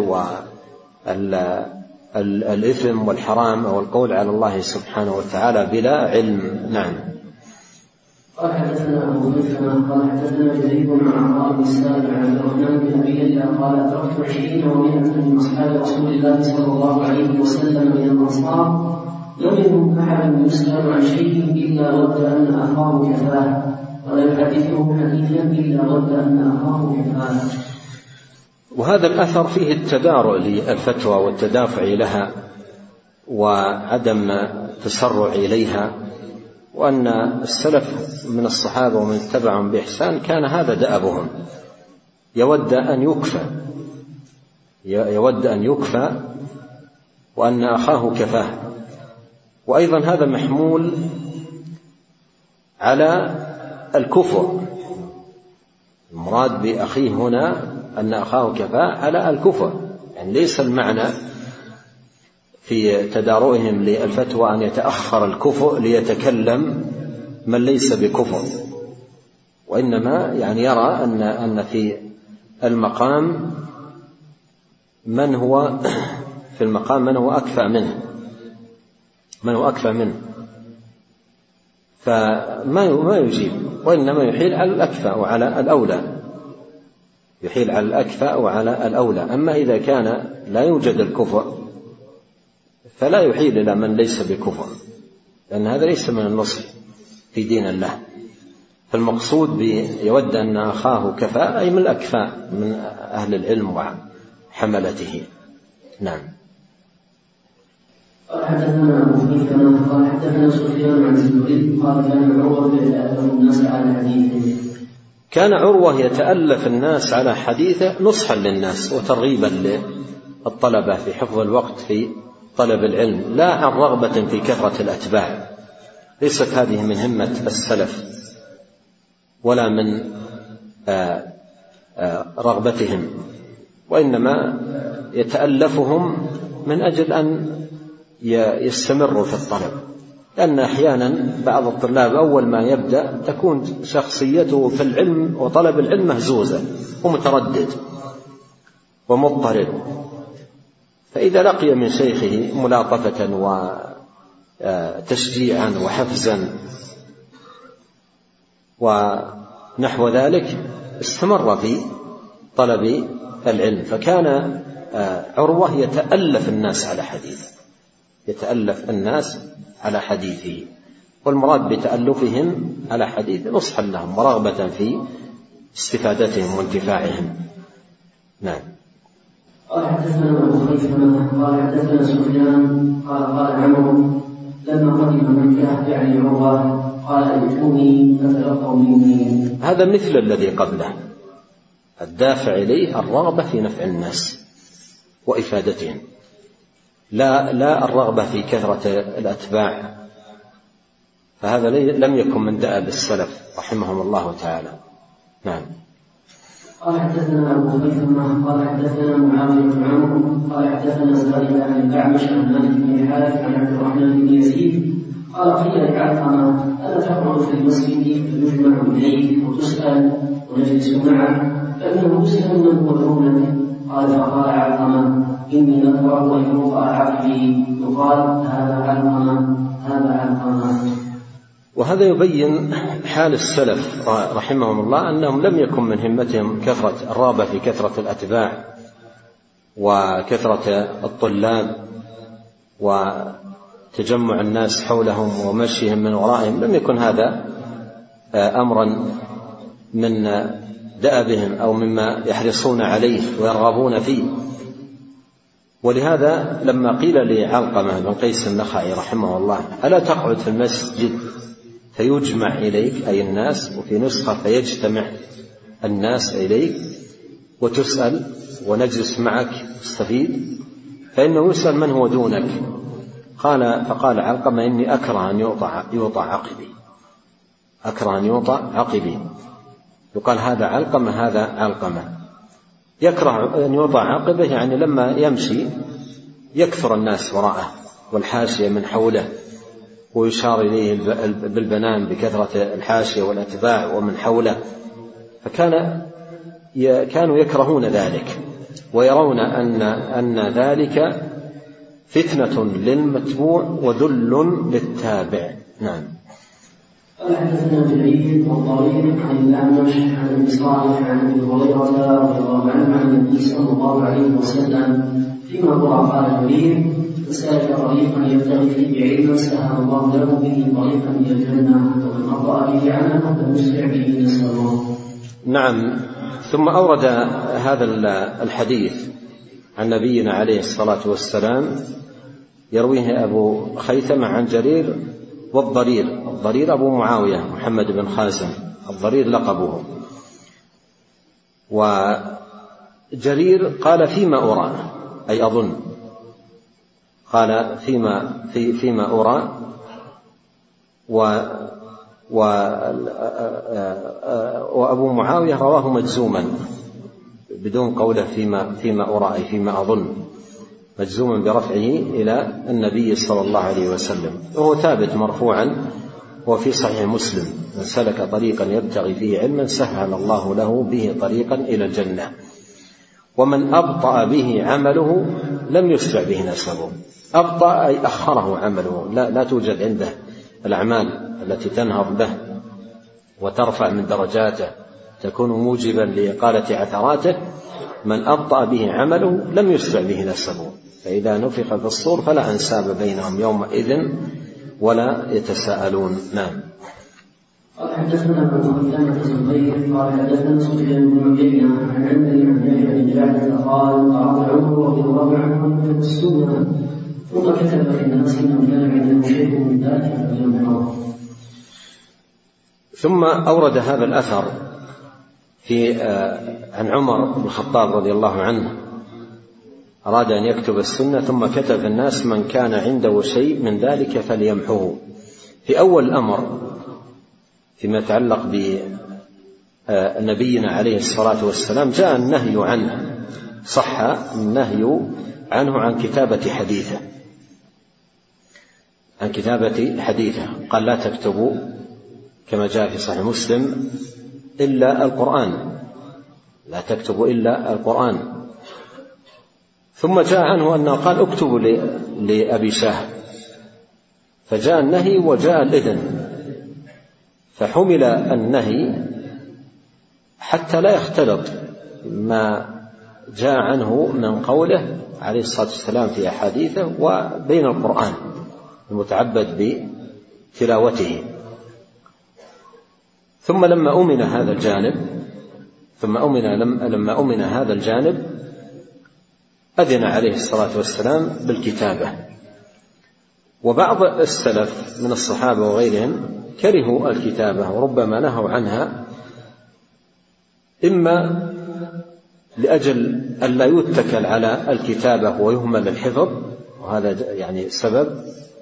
والإثم والحرام أو القول على الله سبحانه وتعالى بلا علم. نعم. قال: حدثنا أبو خيثمة قال حدثنا جرير عن عطاء بن السائب عن عبد الرحمن بن أبي ليلى قال: تركت 20 و100 من أصحاب رسول الله صلى الله عليه وسلم من الأنصار لم يكن أحد يسأل عن شيء إلا رد أن أخاه كفاه، ولا يحدثه حديثا إلا رد أن أخاه كفاه. وهذا الأثر فيه التدارع للفتوى والتدافع لها وعدم التسرع إليها، وأن السلف من الصحابة ومن اتبعهم بإحسان كان هذا دأبهم، يود أن يكفى وأن أخاه كفاه. وأيضا هذا محمول على الكفر، المراد بأخيه هنا أن أخاه كفاه على الكفر، يعني ليس المعنى في تدارؤهم للفتوى أن يتأخر الكفر ليتكلم من ليس بكفر، وإنما يعني يرى أن في المقام من هو أكفى منه فما يجيب، وإنما يحيل على الأكفى وعلى الأولى. أما إذا كان لا يوجد الكفر فلا يحيل إلى من ليس بكفر، لأن هذا ليس من النصح في دين الله. فالمقصود يود أن أخاه كفى أي من الأكفى من أهل العلم وحملته. نعم. قال: حدثنا أبو خيثمة قال حدثنا سفيان عن الزهري قال: كان عروة يتألف الناس على حديثه. كان عروة يتألف الناس على حديثه نصحا للناس وترغيبا للطلبة في حفظ الوقت في طلب العلم، لا عن رغبة في كثرة الأتباع، ليست هذه من همة السلف ولا من رغبتهم، وإنما يتألفهم من أجل أن يستمروا في الطلب، لأن أحيانا بعض الطلاب أول ما يبدأ تكون شخصيته في العلم وطلب العلم مهزوزة ومتردد، ومضطرب، فإذا لقي من شيخه ملاطفة وتشجيعا وحفزا ونحو ذلك استمر في طلب العلم. فكان عروة يتألف الناس على حديثه، والمراد بتألفهم على حديث نصحا لهم ورغبة في استفادتهم وانتفاعهم. نعم. قال حدثنا أبو خيثمة قال حدثنا سفيان قال عمرو لما قدم مكة يعني عروة قال ائتوني فتلقوا مني. هذا مثل الذي قبله، الدافع إليه الرغبة في نفع الناس وإفادتهم، لا الرغبة في كثرة الأتباع، فهذا لم يكن من دأب السلف رحمهم الله تعالى. نعم. قال حدثنا أبو خيثمة قال حدثنا معاوية بن عمرو قال حدثنا زائدة عن الأعمش عن مالك بن الحارث عن عبد الرحمن بن يزيد قال قيل لعلقمة ألا تقعد في المسجد فيجمع إليه وتسأل ونجلس معه فإنه يسأل من هو دونك؟ قال فقال علقمة إني أكره أن يوقع عقلي يقال هذا علقمة. وهذا يبين حال السلف رحمهم الله أنهم لم يكن من همتهم كثرة الرغبة في كثرة الأتباع وكثرة الطلاب وتجمع الناس حولهم ومشيهم من ورائهم، لم يكن هذا أمرا من دأبهم أو مما يحرصون عليه ويرغبون فيه. ولهذا لما قيل لعلقمة بن قيس النخعي رحمه الله ألا تقعد في المسجد فيجمع إليك أي الناس، وفي نسخة فيجتمع الناس إليك وتسأل ونجلس معك تستفيد، فإنه يسأل من هو دونك. فقال علقمة إني أكره أن يوطع عقبي، يقال هذا علقمة يكره أن يوطع عقبه، يعني لما يمشي يكثر الناس وراءه والحاشية من حوله ويشار إليه بالبنان بكثرة الحاشية والأتباع ومن حوله، كانوا يكرهون ذلك ويرون أن ذلك فتنة للمتبوع وذل للتابع. نعم. قال حدثنا جرير والضرير عن الأعمش عن ابن صالح عن ابي هريرة رضي الله عنه عن النبي صلى الله عليه وسلم فيما قرأ قال جرير فسلك طريقا يبتغي فيه علما سهل الله له به طريقا إلى الجنة ومن أضاء به عمله لم يسرع به نسبه. نعم. ثم أورد هذا الحديث عن نبينا عليه الصلاة والسلام يرويه أبو خيثمة عن جرير والضرير أبو معاوية محمد بن خازم، الضرير لقبه. وجرير قال فيما أرى، أي أظن، قال فيما أرى، وأبو معاوية رواه مجزوما بدون قوله فيما أرى، أي فيما أظن، مجزوما برفعه إلى النبي صلى الله عليه وسلم، وهو ثابت مرفوعا وفي صحيح مسلم: من سلك طريقا يبتغي فيه علما سهل الله له به طريقا إلى الجنة، ومن أبطأ به عمله لم يسرع به نسبه. أبطأ أي أخره عمله، لا توجد عنده الأعمال التي تنهض به وترفع من درجاته تكون موجبا لإقالة عثراته. من أبطأ به عمله لم يسرع به نسبه، فإذا نفخ في الصور فلا أنساب بينهم يومئذ ولا يتساءلون. نعم. قال حدثنا ابو مسلمة الزبير قال حدثنا سفيان بن عيينة عن عمرو بن يحيى بن جعفر قال قرأت عمر رضي الله عنه كتب السنة ثم كتب للناس من كان عنده شيء من ذلك فليمنعه. ثم أورد هذا الأثر عن عمر بن الخطاب رضي الله عنه أراد أن يكتب السنة ثم كتب الناس من كان عنده شيء من ذلك فليمحوه. في أول الأمر فيما يتعلق بنبينا عليه الصلاة والسلام جاء النهي عنه، صح النهي عنه عن كتابة حديثه، قال لا تكتبوا كما جاء في صحيح مسلم إلا القرآن، لا تكتبوا إلا القرآن. ثم جاء عنه أنه قال اكتبوا لأبي شاه، فجاء النهي وجاء الإذن، فحمل النهي حتى لا يختلط ما جاء عنه من قوله عليه الصلاة والسلام في أحاديثه وبين القرآن المتعبد بتلاوته. ثم لما أمن هذا الجانب أذن عليه الصلاة والسلام بالكتابة. وبعض السلف من الصحابة وغيرهم كرهوا الكتابة وربما نهوا عنها، إما لأجل أن لا يتكل على الكتابة ويهمل الحفظ، وهذا يعني سبب،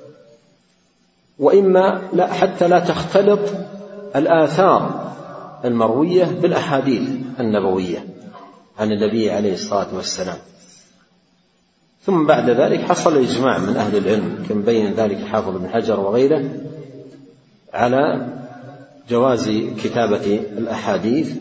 وإما لا حتى لا تختلط الآثار المروية بالأحاديث النبوية عن النبي عليه الصلاة والسلام. ثم بعد ذلك حصل إجماع من أهل العلم كما بين ذلك حافظ بن حجر وغيره على جواز كتابة الأحاديث،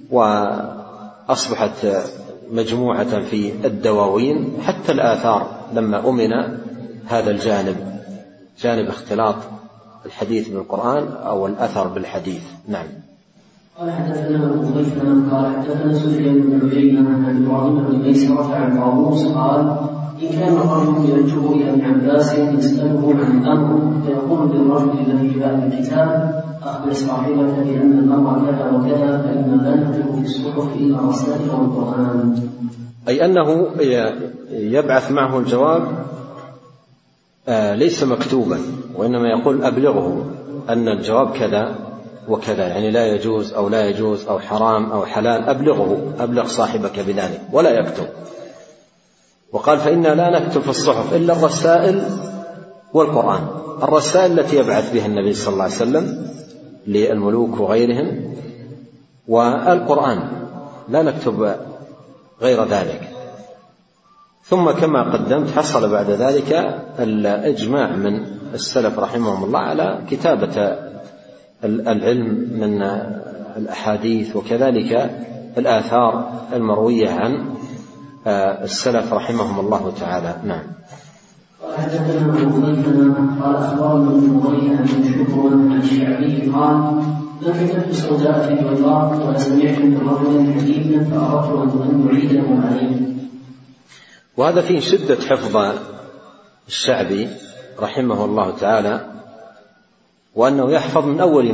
وأصبحت مجموعة في الدواوين. حتى الآثار لما أمن هذا الجانب، جانب اختلاط الحديث بالقرآن أو الأثر بالحديث. نعم. قال حدثنا أبو غيثم قال حدثنا سفيان بن عيينة عن إبراهيم بن ميسرة عن طاووس قال إن كان الرجل يرجو إلى ابن عباس يسأله عن الأمر فيقول للرجل الذي جاء بالكتاب أخبر صاحبك بأن الأمر كذا وكذا فإن لا نكتب في الصحف إلا الرسائل والقرآن، أي أنه يبعث معه الجواب ليس مكتوبا، وإنما يقول أبلغه أن الجواب كذا وكذا، يعني لا يجوز أو لا يجوز أو حرام أو حلال، أبلغ صاحبك بذلك ولا يكتب. وقال فإنا لا نكتب في الصحف إلا الرسائل والقرآن. الرسائل التي يبعث بها النبي صلى الله عليه وسلم للملوك وغيرهم، والقرآن لا نكتب غير ذلك. ثم كما قدمت حصل بعد ذلك الإجماع من السلف رحمهم الله على كتابة العلم من الأحاديث وكذلك الآثار المروية عن السلف رحمهم الله تعالى. نعم. حدثنا أبو غيثم قال أخبرنا ابن أبي عن شكر عن الشعبي قال ما كتبت سوداء في البيضاء ولا سمعت من رجل حديثا فأردت أن نعيده عليه. وهذا فيه شدة حفظ الشعبي رحمه الله تعالى، وأنه يحفظ من أول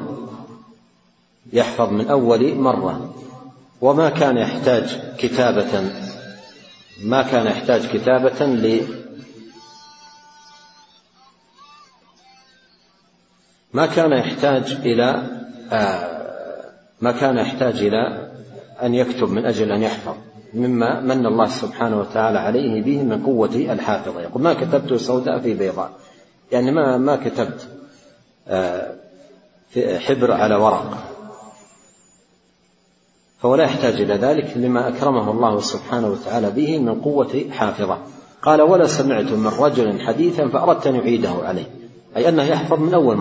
مرة، وما كان يحتاج كتابة ما كان يحتاج إلى أن يكتب من أجل أن يحفظ، مما من الله سبحانه وتعالى عليه به من قوة الحافظة. يقول ما كتبت سوداء في بيضاء، يعني ما كتبت حبر على ورق، فهو لا يحتاج إلى ذلك لما أكرمه الله سبحانه وتعالى به من قوة حافظة. قال ولا سمعت من رجل حديثا فأردت أن يعيده عليه، أي أنه يحفظ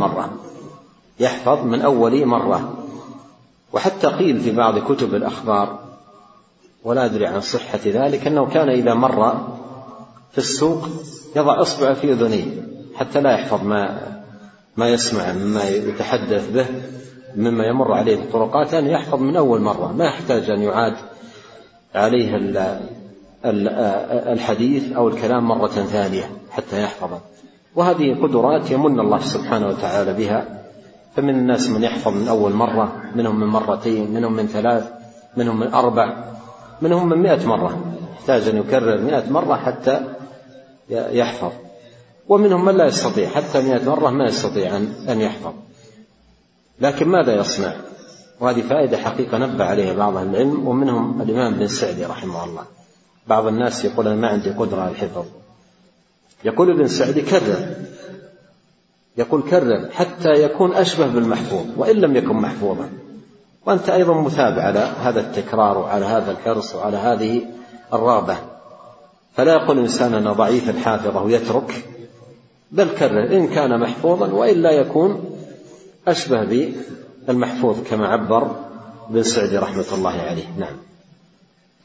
من أول مرة. وحتى قيل في بعض كتب الأخبار ولا أدري عن صحة ذلك أنه كان إذا مر في السوق يضع إصبعه في أذنيه حتى لا يحفظ ما يسمع مما يتحدث به مما يمر عليه في الطرقات، أن يحفظ من أول مرة، ما يحتاج أن يعاد عليه الحديث أو الكلام مرة ثانية حتى يحفظه. وهذه قدرات يمن الله سبحانه وتعالى بها. فمن الناس من يحفظ من أول مرة، منهم من مرتين، منهم من 3، منهم من 4، منهم من 100 مرة، يحتاج أن يكرر 100 مرة حتى يحفظ. ومنهم من لا يستطيع حتى 100 مرة ما يستطيع أن يحفظ. لكن ماذا يصنع؟ وهذه فائدة حقيقة نبه عليها بعض العلم، ومنهم الإمام بن سعدي رحمه الله. بعض الناس يقول أنا ما عندي قدرة على الحفظ، يقول ابن سعدي كرر حتى يكون أشبه بالمحفوظ وإن لم يكن محفوظا. وأنت أيضا مثاب على هذا التكرار وعلى هذا الحرص وعلى هذه الرغبة. فلا يقول الإنسان أنا ضعيف الحافظة ويترك، بل كرر إن كان محفوظا وإلا يكون أشبه بالمحفوظ كما عبر ابن سعدي رحمة الله عليه. نعم.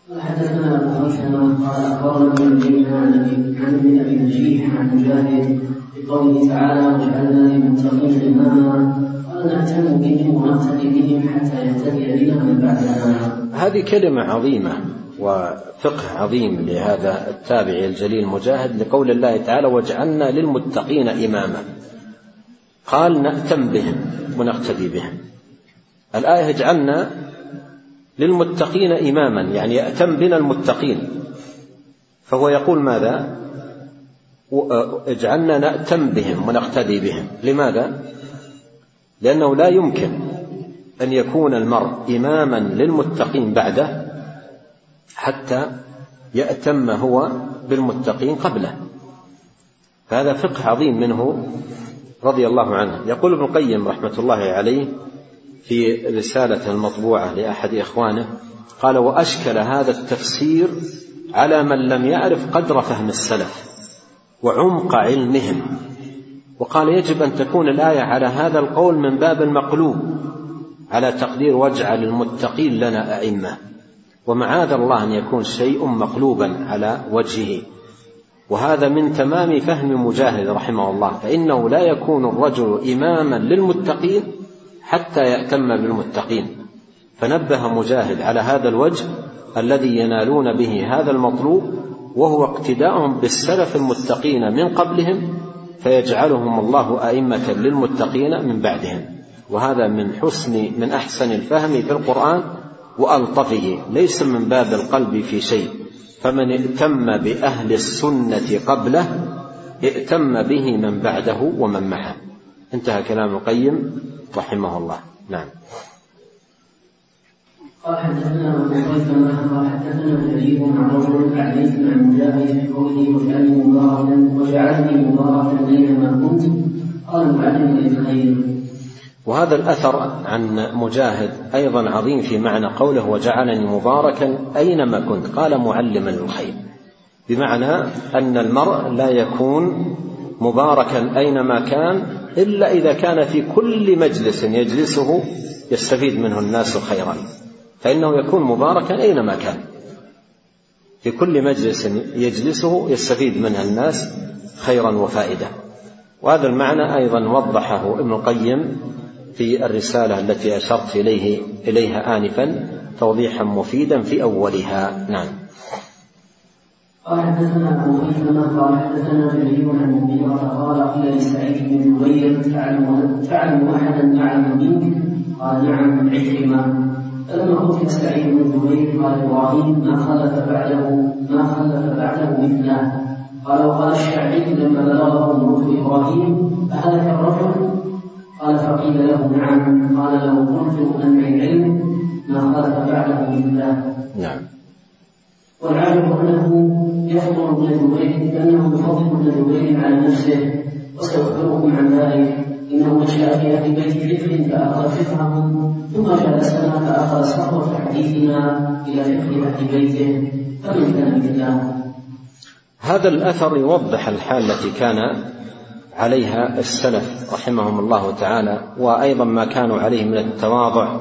حدثنا أبو خيثمة قال أخبرنا ابن عيينة عن ابي نجيح عن مجاهد بقوله تعالى وجعلنا للمتقين إماما قال نهتم بهم ونقتدي بهم حتى يهتدي بنا من بعدنا. هذه كلمة عظيمة وفقه عظيم لهذا التابعي الجليل مجاهد لقول الله تعالى وجعلنا للمتقين إماما، قال نأتم بهم ونقتدي بهم. الآية اجعلنا للمتقين إماما يعني يأتم بنا المتقين، فهو يقول ماذا؟ اجعلنا نأتم بهم ونقتدي بهم. لماذا؟ لأنه لا يمكن أن يكون المرء إماما للمتقين بعده حتى يأتم هو بالمتقين قبله. فهذا فقه عظيم منه رضي الله عنه. يقول ابن القيم رحمة الله عليه في رسالة المطبوعة لأحد إخوانه قال وأشكل هذا التفسير على من لم يعرف قدر فهم السلف وعمق علمهم، وقال يجب أن تكون الآية على هذا القول من باب المقلوب على تقدير واجعل المتقين لنا أئمة، ومعاذ الله أن يكون شيء مقلوبا على وجهه، وهذا من تمام فهم مجاهد رحمه الله، فإنه لا يكون الرجل إماما للمتقين حتى يأتم بالمتقين. فنبه مجاهد على هذا الوجه الذي ينالون به هذا المطلوب، وهو اقتداءهم بالسلف المتقين من قبلهم فيجعلهم الله أئمة للمتقين من بعدهم. وهذا من أحسن الفهم في القرآن وألطفه، ليس من باب القلب في شيء. فمن ائتم بأهل السنة قبله ائتم به من بعده ومن معه. انتهى كلام القيم رحمه الله. نعم. قال حدثنا أبو خيثمة قال حدثنا جرير عن رجل عن مجاهد بقوله وجعلني مباركا أينما كنت قال معلم للخير. وهذا الأثر عن مجاهد أيضا عظيم في معنى قوله وجعلني مباركا أينما كنت، قال معلما للخير، بمعنى أن المرء لا يكون مباركا أينما كان إلا إذا كان في كل مجلس يجلسه يستفيد منه الناس خيرا، فإنه يكون مباركا أينما كان، في كل مجلس يجلسه يستفيد منه الناس خيرا وفائدة. وهذا المعنى أيضا وضحه ابن القيم في الرسالة التي أشرت إليها آنفا توضيحا مفيدا في أولها. نعم. قال حدثنا أبو خيثمة قال حدثنا جرير عن المغيرة قال قيل لسعيد بن جبير تعلم أحدا أعلم منك؟ قال نعم عكرمة. فلما قتل سعيد بن جبير قال إبراهيم ما خلف بعده مثله. قال وقال الشعبي لما بلغه موت إبراهيم أهلك الرجل؟ قال فقيل له نعم. قال لو قلت أن العلم ما خلف بعده مثله. نعم. والعالم أنه يفضل ابن جبير أنه يفضل ابن جبير على نفسه، وسأخبركم عن ذلك. إنه نشأ في أهل بيت فقه فأخذ فقههم، ثم جلسنا فأخذ صحوة حديثنا إلى فقه أهل بيته، فمن كان مثله. هذا الأثر يوضح الحال التي كان عليها السلف رحمهم الله تعالى، وأيضا ما كانوا عليه من التواضع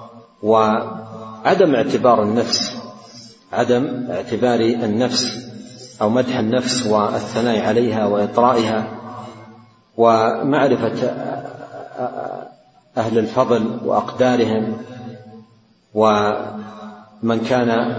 وعدم اعتبار النفس، عدم اعتبار النفس أو مدح النفس والثناء عليها وإطرائها، ومعرفة أهل الفضل وأقدارهم ومن كان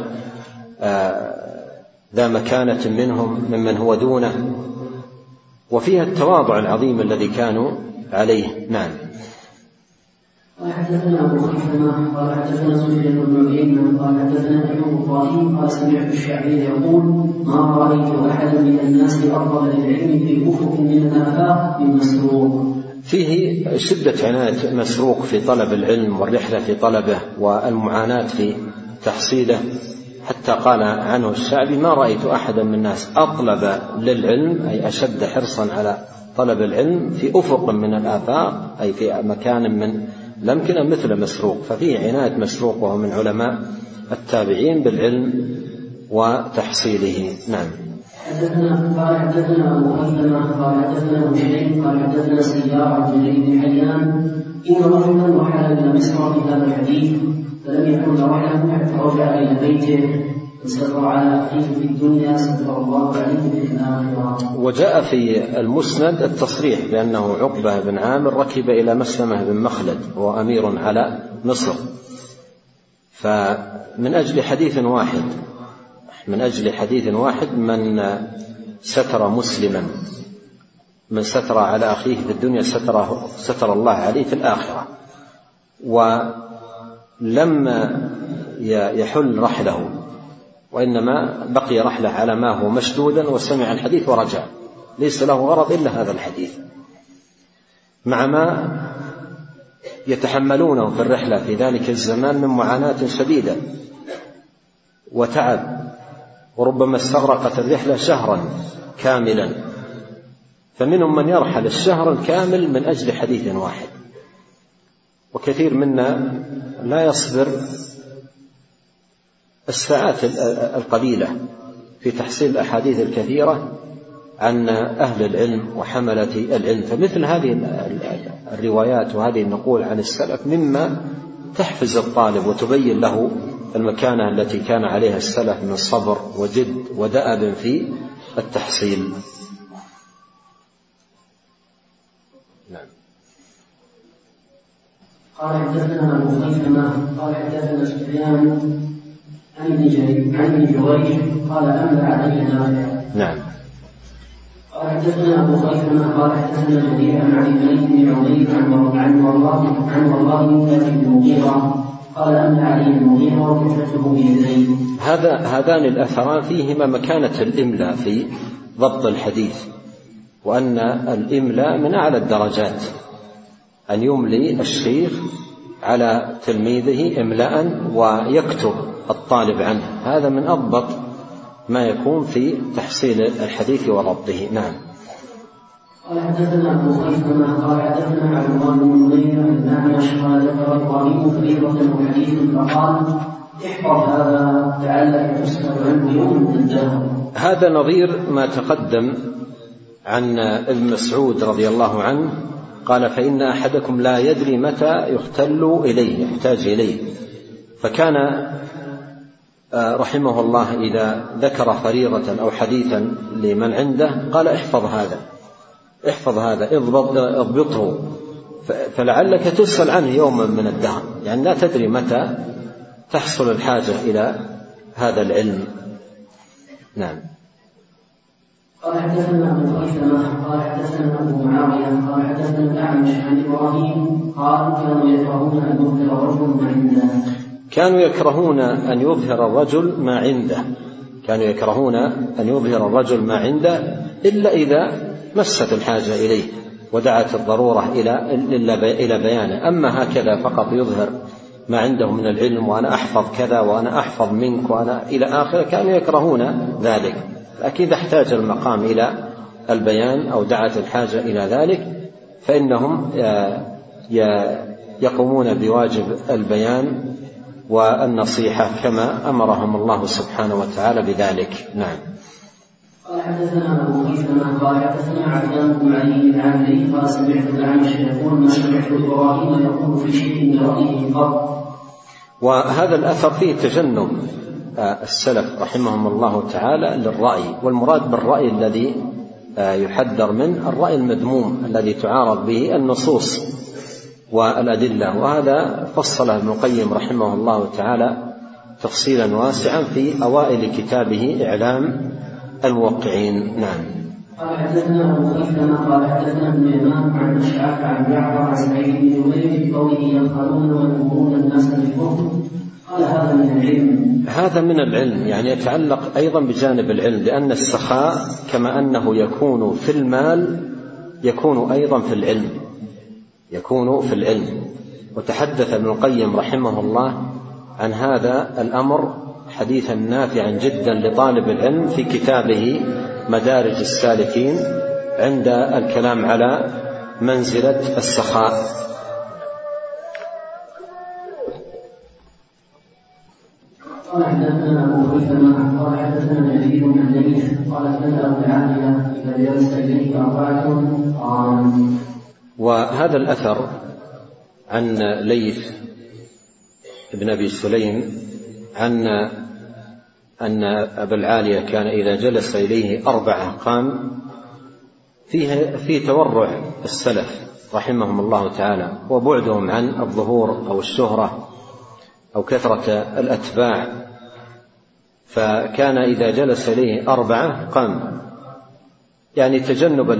ذا مكانة منهم ممن هو دونه، وفيها التواضع العظيم الذي كانوا عليه. نعم. قال حدثنا أبو خيثمة قال حدثنا سفيان بن عيينة قال حدثنا أيوب إبراهيم قال سمعت الشعبي يقول ما رأيت أحدا من الناس أفضل للعلم في أفق من الآفاق من مسروق. فيه شدة عناية مسروق في طلب العلم والرحلة في طلبه والمعاناة في تحصيله، حتى قال عنه الشعبي ما رأيت أحدا من الناس أطلب للعلم أي أشد حرصا على طلب العلم في أفق من الآفاق أي في مكان من الأمكنة مثل مسروق. ففيه عناية مسروق وهو من علماء التابعين بالعلم وتحصيله. نعم. قال حدثنا أبو خيثمة قال حدثنا هشيم قال حدثنا سيار بن بن حيان إن رجلا رحل إلى مصر في هذا الحديث فلم يكن رحله حتى رجع إلى بيته ستر على أخيه في الدنيا ستر الله عليه في الآخرة. وجاء في المسند التصريح بأنه عقبة بن عامر ركب إلى مسلمة بن مخلد وهو أمير على مصر، فمن أجل حديث واحد من ستر مسلما، من ستر على أخيه في الدنيا ستر الله عليه في الآخرة. ولم يحل رحله، وإنما بقي رحله على ما هو مشدودا، وسمع الحديث ورجع، ليس له غرض إلا هذا الحديث، مع ما يتحملونه في الرحلة في ذلك الزمان من معاناة شديدة وتعب، وربما استغرقت الرحلة شهرا كاملا، فمنهم من يرحل الشهر الكامل من أجل حديث واحد. وكثير منا لا يصبر الساعات القليلة في تحصيل الأحاديث الكثيرة عن أهل العلم وحملة العلم. فمثل هذه الروايات وهذه النقول عن السلف مما تحفز الطالب وتبين له المكانة التي كان عليها السلف من صبر وجد ودأب في التحصيل. نعم. قال حدثنا أبو خيثمة قال حدثنا سفيان عن ابن جريج قال أملى علي نافع. نعم. قال حدثنا أبو خيثمة قال حدثنا جرير عن الملك بن عبيد عن والله بن المغيرة قال أملى علي المغيرة وكتبته بيديه. هذان الأثران فيهما مكانة الإملاء في ضبط الحديث، وأن الإملاء من أعلى الدرجات، أن يملي الشيخ على تلميذه إملاء ويكتب الطالب عنه، هذا من أضبط ما يكون في تحصيل الحديث وضبطه. نعم. قال حدثنا أبو خيثمة قال حدثنا عبد الله بن نمير الأعمش قال ذكر إبراهيم فريضة وحديث فقال احفظ هذا لعلك تسأل عنه يوم من الدهر. هذا نظير ما تقدم عن ابن مسعود رضي الله عنه قال فإن أحدكم لا يدري متى يحتاج إليه. فكان رحمه الله إذا ذكر فريضة أو حديثا لمن عنده قال احفظ هذا اضبطه فلعلك تسأل عنه يوما من الدهر، يعني لا تدري متى تحصل الحاجة إلى هذا العلم. نعم. قال حدثنا أبو خيثمة قال حدثنا أبو معاوية قال حدثنا الأعمش عن إبراهيم قال كانوا يكرهون أن يظهر الرجل ما عنده إلا إذا مست الحاجة إليه ودعت الضرورة إلى بيانه. أما هكذا فقط يظهر ما عنده من العلم وأنا أحفظ كذا وأنا أحفظ منك وأنا إلى آخره، كانوا يكرهون ذلك. لكن إذا احتاج المقام إلى البيان أو دعت الحاجة إلى ذلك فإنهم يقومون بواجب البيان والنصيحة كما أمرهم الله سبحانه وتعالى بذلك. نعم. قال حدثنا أبو خيثمة قال حدثنا عبدان بن علي بن عمري قال سمعت الأعمش يقول ما سمعت إبراهيم يقول في شيء من رأيه قط. وهذا الأثر فيه تجنب السلف رحمهم الله تعالى للرأي، والمراد بالرأي الذي يحذر منه الرأي المذموم الذي تعارض به النصوص والأدلة، وهذا فصله ابن القيم رحمه الله تعالى تفصيلا واسعا في أوائل كتابه إعلام الموقعين. نعم. قال حدثنا أبو خيثمة قال حدثنا ابن يمان عن أشعث عن جعفر عن سعيد بن جبير في قوله ينخلون ويأمرون الناس بالكفر قال هذا من العلم، يعني يتعلق أيضا بجانب العلم، لأن السخاء كما أنه يكون في المال يكون أيضا في العلم. وتحدث ابن القيم رحمه الله عن هذا الأمر حديثا نافعا جدا لطالب العلم في كتابه مدارج السالكين عند الكلام على منزلة السخاء. قال حدثنا أبو خيثمة قال حدثنا جرير عن ليث قال حدثنا أبو العالية إذا جلس إليك أربعة. وهذا الأثر عن ليث بن أبي سليم عن أن أبا العالية كان إذا جلس إليه 4 قام، فيه تورع السلف رحمهم الله تعالى وبعدهم عن الظهور أو الشهرة أو كثرة الأتباع، فكان إذا جلس إليه 4 قام، يعني تجنبا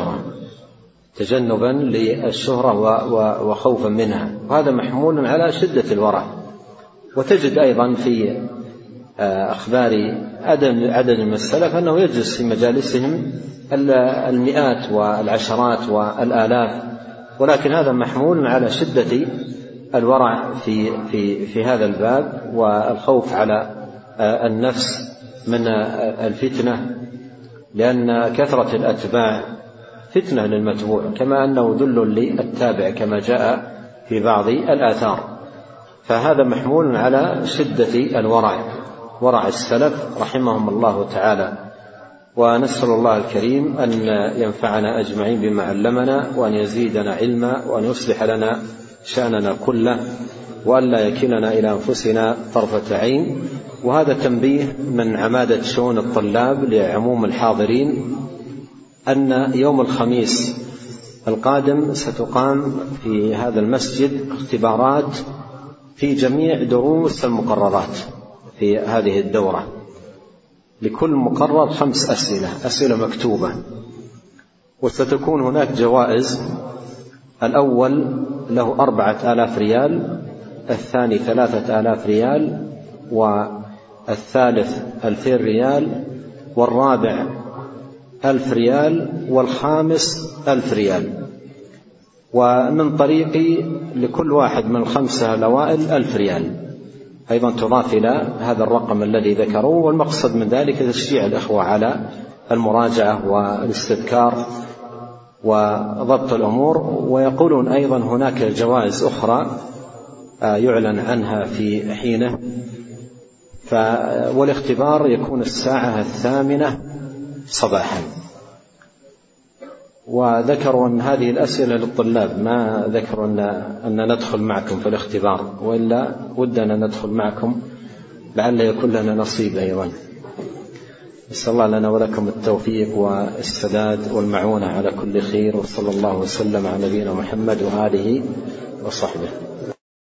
للشهرة وخوفا منها، وهذا محمول على شدة الورع. وتجد أيضا في أخبار عدد من السلف أنه يجلس في مجالسهم المئات والعشرات والآلاف، ولكن هذا محمول على شدة الورع في هذا الباب والخوف على النفس من الفتنة، لأن كثرة الأتباع فتنة للمتبوع كما أنه ذل للتابع كما جاء في بعض الآثار. فهذا محمول على شدة ورع السلف رحمهم الله تعالى. ونسأل الله الكريم أن ينفعنا أجمعين بما علمنا، وأن يزيدنا علما، وأن يصلح لنا شأننا كله، وأن لا يكلنا إلى أنفسنا طرفة عين. وهذا تنبيه من عمادة شؤون الطلاب لعموم الحاضرين أن يوم الخميس القادم ستقام في هذا المسجد اختبارات في جميع دروس المقررات في هذه الدورة، لكل مقرر 5 أسئلة مكتوبة، وستكون هناك جوائز. الأول له 4000 ريال، الثاني 3000 ريال، والثالث 2000 ريال، والرابع 1000 ريال، والخامس 1000 ريال. ومن طريقي لكل واحد من ال5 الأوائل 1000 ريال أيضا تضاف إلى هذا الرقم الذي ذكروه. والمقصد من ذلك تشجيع الإخوة على المراجعة والاستذكار وضبط الأمور. ويقولون أيضا هناك جوائز أخرى يعلن عنها في حينه، والاختبار يكون 8:00 صباحا. وذكروا أن هذه الأسئلة للطلاب، ما ذكروا أن ندخل معكم في الاختبار، وإلا ودنا ندخل معكم لعل يكون لنا نصيب أيضا. نسأل الله لنا ولكم التوفيق والسداد والمعونة على كل خير، وصلى الله وسلم على نبينا محمد وآله وصحبه.